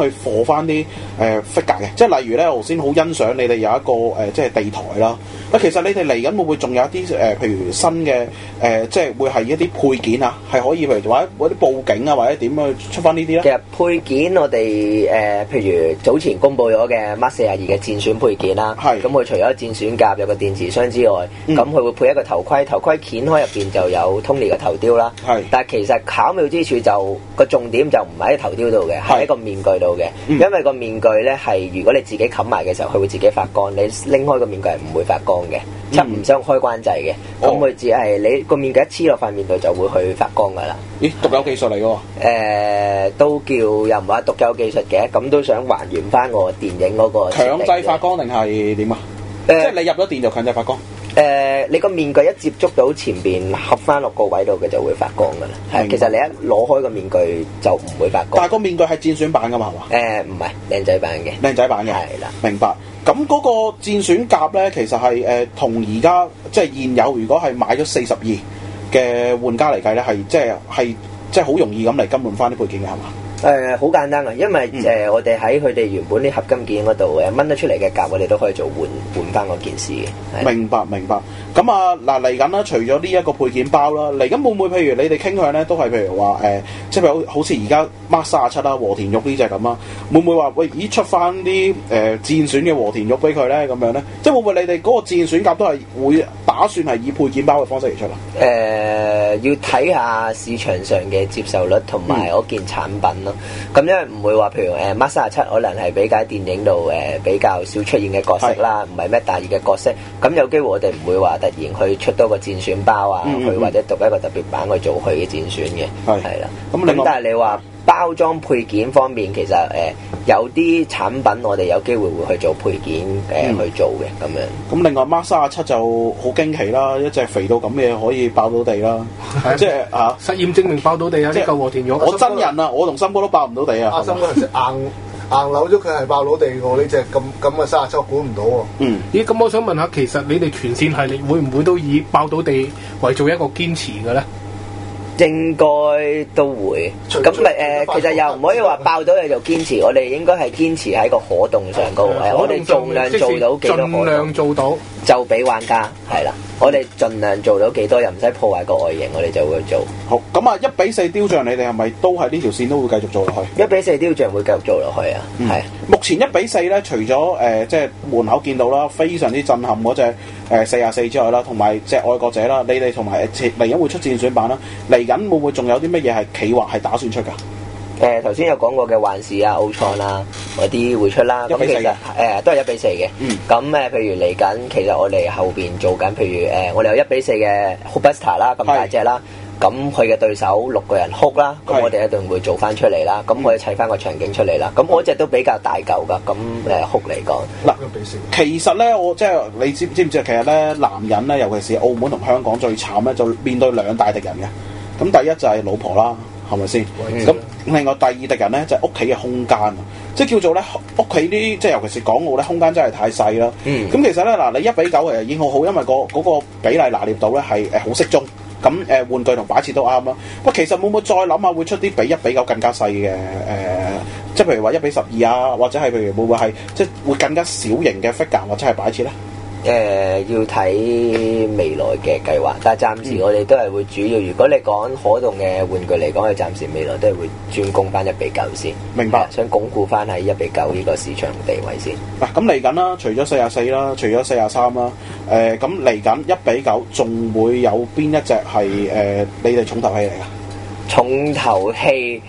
貨翻啲figure 嘅，即係例如咧，我頭先好欣賞你哋有一個即係地台啦。其實你哋嚟緊會唔會仲有一啲譬如新嘅即係會係一啲配件啊，係可以譬如或者啲佈景啊，或者點去出翻呢啲咧？ 其實配件我哋譬如早前公佈咗嘅 Mark 42嘅戰選配件啦，咁佢除咗戰選甲有個電池箱之外，咁佢會配一個頭盔，頭盔掀開入邊就有 Tony 嘅頭雕啦。但係其實巧妙之處就個重點就唔喺頭雕度嘅，係喺個面具度嘅。因為個面具咧係如果你自己冚埋嘅時候，佢會自己發光，你拎開個面具係唔會發光嘅，即係唔想開關掣嘅。咁佢只係你個面具一黐落塊面度就會去發光噶啦。 咦，獨有技術嚟㗎喎？ 都叫又唔話獨有技術嘅，咁都想還原翻我電影嗰個強制發光定係點啊？即係你入咗電就強制發光。 你個面具一接觸到前邊合翻落個位度嘅就會發光噶啦。係，其實你一攞開個面具就唔會發光。 但係個面具係戰選版㗎嘛？係嘛？ 唔係靚仔版嘅。 靚仔版嘅。 係啦。明白。咁嗰個戰選甲咧，其實係同而家即係現有，如果係買咗42嘅玩家嚟計咧，係即係好容易咁嚟更換翻啲配件嘅係嘛？ 好簡單啊，因為我哋喺佢哋原本啲合金件嗰度掹得出嚟嘅甲，我哋都可以做換翻嗰件事嘅。明白。 咁啊嗱，嚟緊啦，除咗呢一個配件包啦，嚟緊會唔會譬如你哋傾向咧，都係譬如話即係好似而家 Mark 37啦，和田玉呢隻咁啊，會唔會話喂咦出翻啲戰選嘅和田玉俾佢咧咁樣咧？即係會唔會你哋嗰個戰選甲都係會打算係以配件包嘅方式嚟出啊？ 要睇下市場上嘅接受率同埋嗰件產品咯。咁因為唔會話譬如Mark 37可能係比較電影度比較少出現嘅角色啦，唔係咩大熱嘅角色。咁有機會我哋唔會話突然去出多個戰選包啊，去或者讀一個特別版去做佢嘅戰選嘅，係啦。咁但係你話包裝配件方面，其實有啲產品我哋有機會會去做配件去做嘅咁樣。 咁另外 Mark 37就好驚奇啦，一隻肥到咁嘅可以爆到地啦，即係實驗證明爆到地啊！即係和田玉， 我真人啊，我同森哥都爆唔到地啊！ 阿森嗰陣時硬扭咗佢係爆到地喎，呢隻咁嘅37估唔到喎。 咦？咁我想問下，其實你哋全線系列會唔會都以爆到地為做一個堅持嘅咧？ 應該都會，咁其實又唔可以話爆到你就堅持，我哋應該係堅持喺個可動上高，我哋盡量做到幾多可動， 盡量做到就俾玩家係啦。我哋盡量做到幾多，又唔使破壞個外形，我哋就會做。 好，咁啊1:4雕像，你哋係咪都係呢條線都會繼續做落去 ？1:4雕像會繼續做落去啊，係。 目前1:4咧，除咗即係門口見到啦，非常之震撼嗰隻44之外啦，同埋隻愛國者啦，你哋同埋嚟緊會出戰選版啦，嚟緊會唔會仲有啲乜嘢係企劃係打算出㗎？ 頭先有講過嘅幻視啊、奧創啦嗰啲會出啦，咁其實都係1:4嘅。咁譬如嚟緊，其實我哋後邊做緊，譬如我哋有1:4嘅 Hulkbuster 啦，咁大隻啦，咁佢嘅對手6個人 Hulk 啦，咁我哋一定會做翻出嚟啦，咁可以砌翻個場景出嚟啦。咁嗰隻都比較大嚿噶，咁Hulk嚟講， 嗱，其實咧，我即係你知唔知啊？其實咧，男人咧，尤其是澳門同香港最慘咧，就面對2大敵人嘅。咁第一就係老婆啦。係咪先？咁另外第二敵人咧就係屋企嘅空間，即係叫做咧屋企啲，即係尤其是港澳咧空間真係太細啦。咁其實咧嗱，你1:9其實已經好好，因為嗰個比例拿捏到咧係好適中。咁玩具同擺設都啱啦。不過其實會唔會再諗下會出啲比1:9更加細嘅即係譬如話1:12啊，或者係譬如會唔會係即係會更加小型嘅 figure 或者係擺設咧？ 要睇未來嘅計劃，但係暫時我哋都係會主要。如果你講可動嘅玩具嚟講，佢暫時未來都係會專攻翻1:9先。明白，想鞏固翻喺1:9呢個市場地位先。嗱，咁嚟緊啦，除咗44啦，除咗43啦，咁嚟緊1:9仲會有邊一隻係你哋重頭戲嚟㗎？重頭戲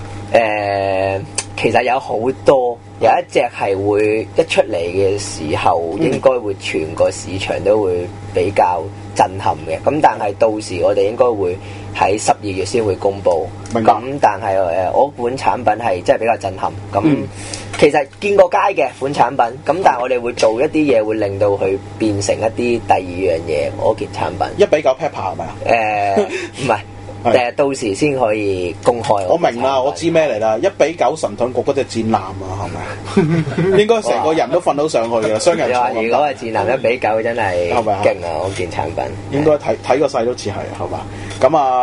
其實有好多。有一隻係會一出嚟嘅時候，應該會全個市場都會比較震撼嘅。咁但係到時我哋應該會喺12月先會公布。咁但係我款產品係真係比較震撼。咁其實見過街嘅款產品，咁但係我哋會做一啲嘢，會令到佢變成一啲第二樣嘢。嗰件產品1:9 Pepper 係咪啊？唔係。到時先可以公開。我明啦，我知咩嚟啦！1:9神盾局嗰隻戰艦啊，係咪？應該成個人都瞓到上去嘅，雙人床。如果係戰艦1:9真係勁啊！嗰件產品應該睇個勢都似係嘛？咁啊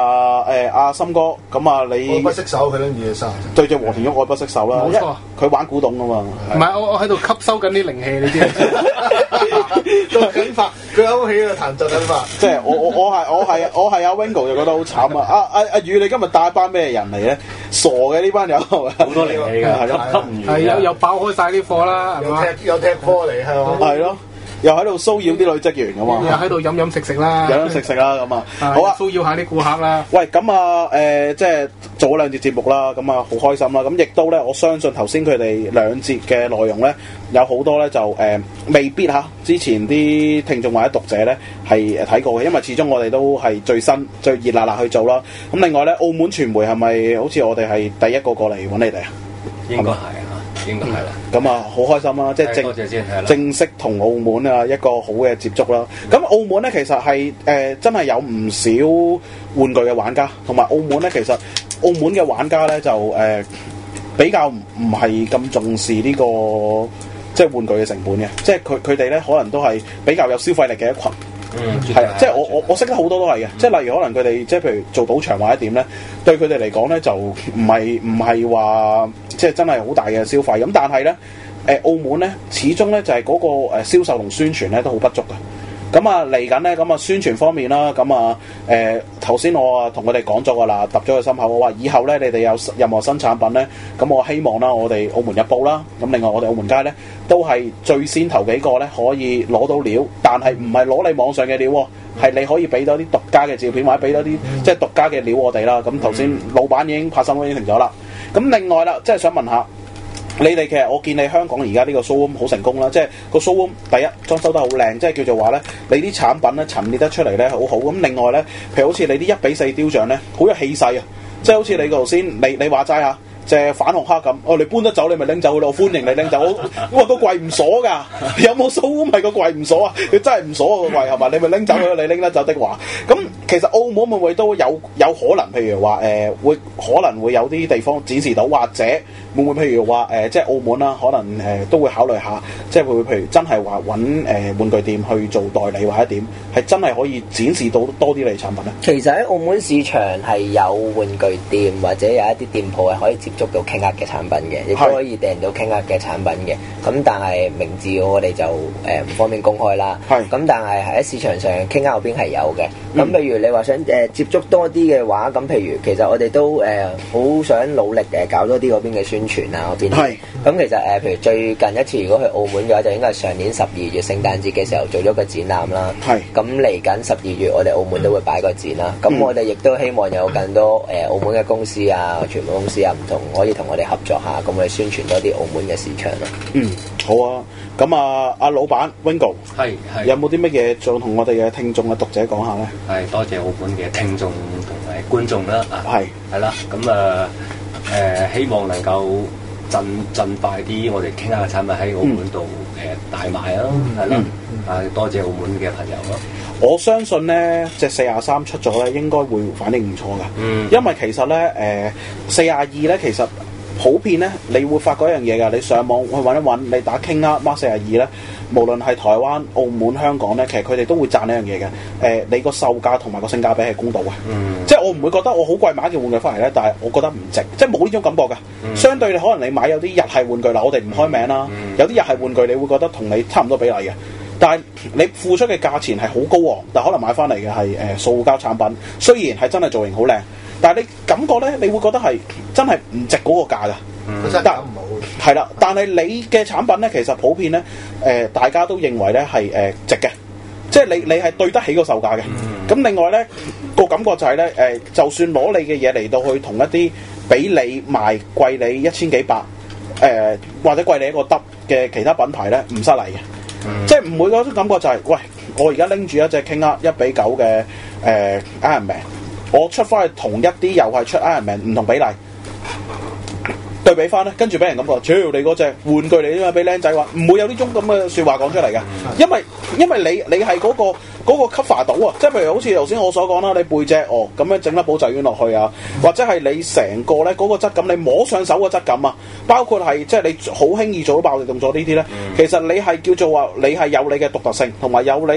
阿森哥，咁啊你愛不釋手，佢拎住隻衫， 對住和田玉愛不釋手啦。 冇錯， 佢玩古董啊嘛。 唔係我喺度吸收緊啲靈氣，你知唔知？ 做緊法，佢喺屋企度彈奏緊法。 即係我係阿 Wingo 就覺得好慘啊！阿宇你今日帶班咩人嚟咧？傻嘅呢班友，好多靈氣㗎，吸唔完。 係又爆開晒啲貨啦，係嘛？ 又踢波嚟係嘛？ 係咯。又喺度騷擾啲女職員㗎嘛， 又喺度飲食啦， 飲食啦咁啊，好啊， 騷擾下啲顧客啦。 喂，咁啊即係做咗兩節節目啦，咁啊好開心啦。咁亦都咧，我相信頭先佢哋兩節嘅內容咧，有好多咧就未必嚇之前啲聽眾或者讀者咧係睇過嘅，因為始終我哋都係最新最熱辣辣去做啦。咁另外咧，澳門傳媒係咪好似我哋係第一個過嚟揾你哋啊？ 應該係啊。應該係啦， 咁啊好開心啦！即係正式同澳門啊一個好嘅接觸啦。咁澳門咧其實係真係有唔少玩具嘅玩家，同埋澳門咧其實澳門嘅玩家咧就比較唔係咁重視呢個即係玩具嘅成本嘅，即係佢哋咧可能都係比較有消費力嘅一群。係啊，即係我識得好多都係嘅，即係例如可能佢哋即係譬如做賭場或者點咧，對佢哋嚟講咧就唔係話即係真係好大嘅消費咁，但係咧澳門咧始終咧就係嗰個銷售同宣傳咧都好不足嘅。咁啊嚟緊咧咁啊宣傳方面啦，咁啊頭先我啊同佢哋講咗噶啦，揼咗佢心口，我話以後咧你哋有任何新產品咧，咁我希望啦我哋澳門日報啦，咁另外我哋澳門街咧都係最先頭幾個咧可以攞到料，但係唔係攞你網上嘅料喎，係你可以俾多啲獨家嘅照片或者俾多啲即係獨家嘅料我哋啦。咁頭先老闆已經拍心都應承咗啦。咁另外啦，即係想問下。你哋其實我見你香港而家呢個 showroom 好成功啦，即係個 showroom 第一裝修得好靚，即係叫做話咧，你啲產品咧陳列得出嚟咧好好。咁另外咧，譬如好似你啲1:4雕像咧，好有氣勢啊！即係好似你頭先你話齋嚇，即係反紅黑咁，你搬得走你咪拎走佢咯，我歡迎你拎走。我個櫃唔鎖㗎，有冇 showroom 係個櫃唔鎖啊？佢真係唔鎖個櫃係嘛？你咪拎走佢，你拎得走的話，咁其實澳門會唔會都有可能？譬如話會可能會有啲地方展示到，或者會唔會譬如話即係澳門啦，可能都會考慮下，即係會譬如真係話揾玩具店去做代理或者點，係真係可以展示到多啲你產品咧。 其實喺澳門市場係有玩具店或者有一啲店鋪係可以接觸到傾額嘅產品嘅，亦都可以訂到傾額嘅產品嘅。咁但係名字我哋就唔方便公開啦。咁但係喺市場上傾額嗰邊係有嘅。咁譬如你話想接觸多啲嘅話，咁譬如其實我哋都好想努力搞多啲嗰邊嘅宣傳啊嗰邊。咁其實譬如最近一次如果去澳門嘅話，就應該係上年12月聖誕節嘅時候做咗個展覽啦。咁嚟緊12月我哋澳門都會擺個展啦。咁我哋亦都希望有更多澳門嘅公司啊、傳媒公司啊唔同可以同我哋合作下，咁我哋宣傳多啲澳門嘅市場咯。 好啊。咁啊，阿老闆 Wingo 係有冇啲乜嘢想同我哋嘅聽眾嘅讀者講下咧？ 係多謝澳門嘅聽眾同埋觀眾啦。係啦，咁希望能夠盡快啲，我哋傾下嘅產品喺澳門度大賣啦，係啦。多謝澳門嘅朋友咯。 我相信咧，隻43出咗咧，應該會反應唔錯㗎。因為其實咧，42咧其實。普遍咧，你會發覺一樣嘢㗎。你上網去揾一揾，你打傾啊 Mark 42咧，無論係台灣、澳門、香港咧，其實佢哋都會讚呢樣嘢嘅。你個售價同埋個性價比係公道嘅。即係我唔會覺得我好貴買一件玩具翻嚟咧，但係我覺得唔值，即係冇呢種感覺㗎。相對你可能你買有啲日系玩具啦，我哋唔開名啦，有啲日系玩具你會覺得同你差唔多比例嘅，但係你付出嘅價錢係好高昂，但可能買翻嚟嘅係塑膠產品，雖然係真係造型好靚。但係你感覺咧，你會覺得係真係唔值嗰個價㗎。 真係唔好。 係啦，但係你嘅產品咧，其實普遍咧，大家都認為咧係值嘅，即係你係對得起個售價嘅。咁另外咧個感覺就係咧就算攞你嘅嘢嚟到去同一啲比你賣貴你1000幾百或者貴你一個得嘅其他品牌咧唔失禮嘅。即係唔會嗰種感覺就係，喂，我而家拎住一隻傾額1:9嘅Iron Man。我出翻去同一啲又係出 Iron Man 唔同比例對比翻咧，跟住俾人感覺，主要你嗰隻玩具嚟啫嘛，俾僆仔話唔會有呢種咁嘅説話講出嚟嘅，因為你係嗰個 cover 到啊，即係譬如好似頭先我所講啦，你背脊咁樣整粒保濟丸落去啊，或者係你成個咧嗰個質感，你摸上手嘅質感啊，包括係即係你好輕易做到爆力動作呢啲咧，其實你係叫做話你係有你嘅獨特性，同埋有你獨特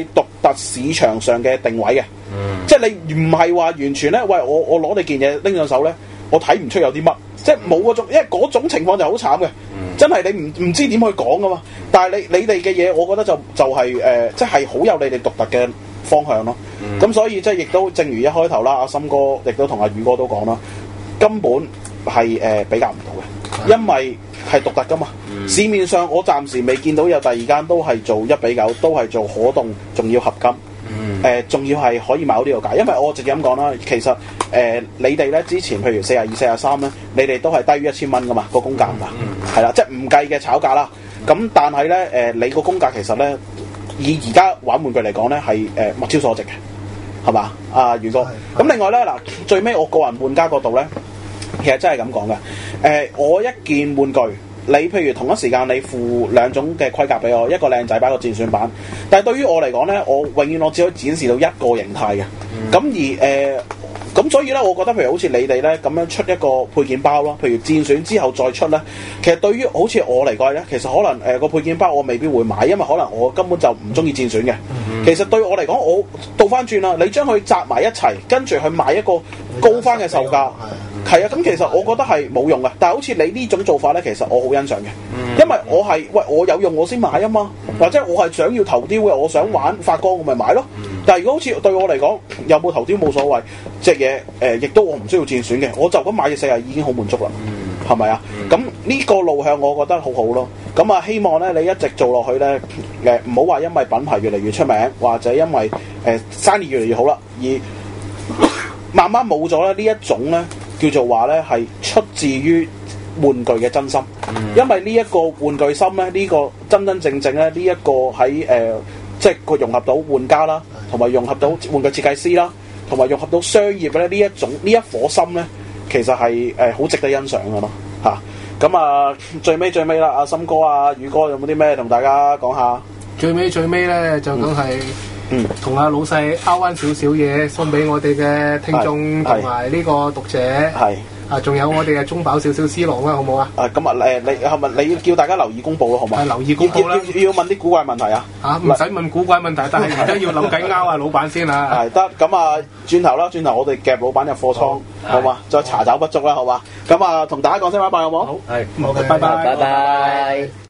特市場上嘅定位嘅，即係你唔係話完全咧，喂我攞你件嘢拎上手咧，我睇唔出有啲乜，即係冇嗰種，因為嗰種情況就好慘嘅，真係你唔知點去講噶嘛。但係你哋嘅嘢，我覺得就係即係好有你哋獨特嘅方向咯。咁所以即係亦都正如一開頭啦，阿森哥亦都同阿宇哥都講啦，根本係比較唔到嘅，因為係獨特噶嘛。市面上我暫時未見到有第二間都係做1:9，都係做可動，仲要合金。仲要係可以買到呢個價，因為我直接咁講啦，其實你哋咧之前譬如42、43咧，你哋都係低於1000蚊噶嘛個公價㗎，係啦，即係唔計嘅炒價啦。咁但係咧你個公價其實咧以而家玩玩具嚟講咧係物超所值嘅，係嘛？宇哥。咁另外咧嗱，最尾我個人玩家角度咧，其實真係咁講嘅。我一件玩具。你譬如同一時間你附2種嘅盔甲俾我，一個靚仔版，一個戰損版。但係對於我嚟講咧，我永遠我只可以展示到一個形態嘅。咁咁所以咧，我覺得譬如好似你哋咧咁樣出一個配件包咯，譬如戰損之後再出咧，其實對於好似我嚟講咧，其實可能個配件包我未必會買，因為可能我根本就唔中意戰損嘅。其實對我嚟講，我倒翻轉啦，你將佢集埋一齊，跟住去買一個高翻嘅售價。係啊，咁其實我覺得係冇用嘅，但係好似你呢種做法咧，其實我好欣賞嘅，因為我係我有用我先買啊嘛，或者我係想要頭雕嘅，我想玩發光我咪買咯。但係如果好似對我嚟講，有冇頭雕冇所謂，隻嘢亦都我唔需要戰損嘅，我就咁買隻40已經好滿足啦，係咪啊？咁呢個路向我覺得好好咯。咁啊，希望咧你一直做落去咧，唔好話因為品牌越嚟越出名，或者因為生意越嚟越好啦，而慢慢冇咗咧呢一種咧。叫做話咧係出自於玩具嘅真心，因為呢一個玩具心咧，呢個真真正正咧，呢一個喺即係佢融合到玩家啦，同埋融合到玩具設計師啦，同埋融合到商業咧呢一顆心咧，其實係好值得欣賞嘅咯嚇。咁啊，最尾啦，阿森哥啊、宇哥有冇啲咩同大家講下？ 最尾咧就梗係。同阿老細拗翻少少嘢送俾我哋嘅聽眾同埋呢個讀者，仲有我哋嘅中飽少少私囊啦，好唔好啊？ 咁你係咪你要叫大家留意公佈咯，好唔好？ 留意公佈啦！ 要問啲古怪問題啊！ 唔使問古怪問題，但係而家要諗緊拗啊老闆先啦。 係得咁啊，轉頭我哋夾老闆入貨倉，好嘛？再查找不足啦，好嘛？咁啊，同大家講聲拜拜，好唔好？ 好，拜拜。